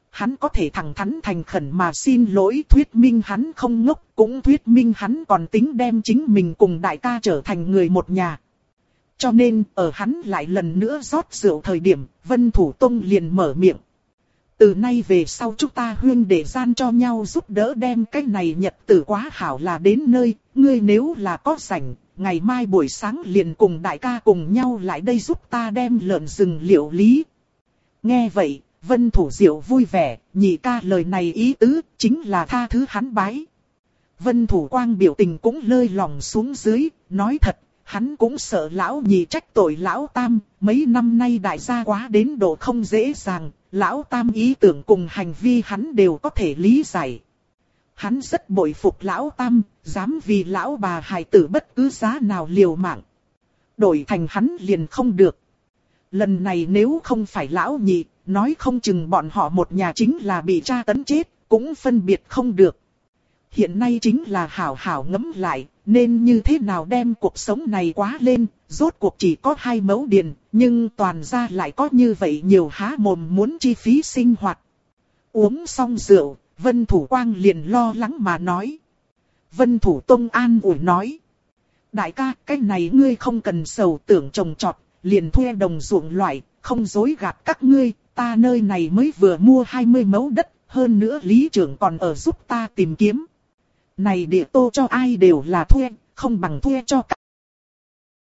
Hắn có thể thẳng thắn thành khẩn mà xin lỗi, thuyết minh hắn không ngốc, cũng thuyết minh hắn còn tính đem chính mình cùng đại ca trở thành người một nhà. Cho nên, ở hắn lại lần nữa rót rượu thời điểm, Vân Thủ Tông liền mở miệng. Từ nay về sau chúng ta huyên đệ gian cho nhau giúp đỡ, đem cái này nhật tử quá hảo là đến nơi, ngươi nếu là có rảnh, ngày mai buổi sáng liền cùng đại ca cùng nhau lại đây giúp ta đem lợn rừng liệu lý. Nghe vậy, Vân Thủ Diệu vui vẻ, nhị ca lời này ý tứ, chính là tha thứ hắn bái. Vân Thủ Quang biểu tình cũng lơi lòng xuống dưới, nói thật, hắn cũng sợ lão nhị trách tội lão tam, mấy năm nay đại gia quá đến độ không dễ dàng, lão tam ý tưởng cùng hành vi hắn đều có thể lý giải. Hắn rất bội phục lão tam, dám vì lão bà hài tử bất cứ giá nào liều mạng. Đổi thành hắn liền không được. Lần này nếu không phải lão nhị, nói không chừng bọn họ một nhà chính là bị tra tấn chết, cũng phân biệt không được. Hiện nay chính là hảo hảo ngẫm lại, nên như thế nào đem cuộc sống này quá lên, rốt cuộc chỉ có 2 mẫu điền, nhưng toàn ra lại có như vậy nhiều há mồm muốn chi phí sinh hoạt. Uống xong rượu, Vân Thủ Quang liền lo lắng mà nói. Vân Thủ Tông an ủi nói. Đại ca, cái này ngươi không cần sầu tưởng trồng trọt, liền thuê đồng ruộng loại, không dối gạt các ngươi, ta nơi này mới vừa mua 20 mẫu đất, hơn nữa lý trưởng còn ở giúp ta tìm kiếm. Này địa tô cho ai đều là thuê, không bằng thuê cho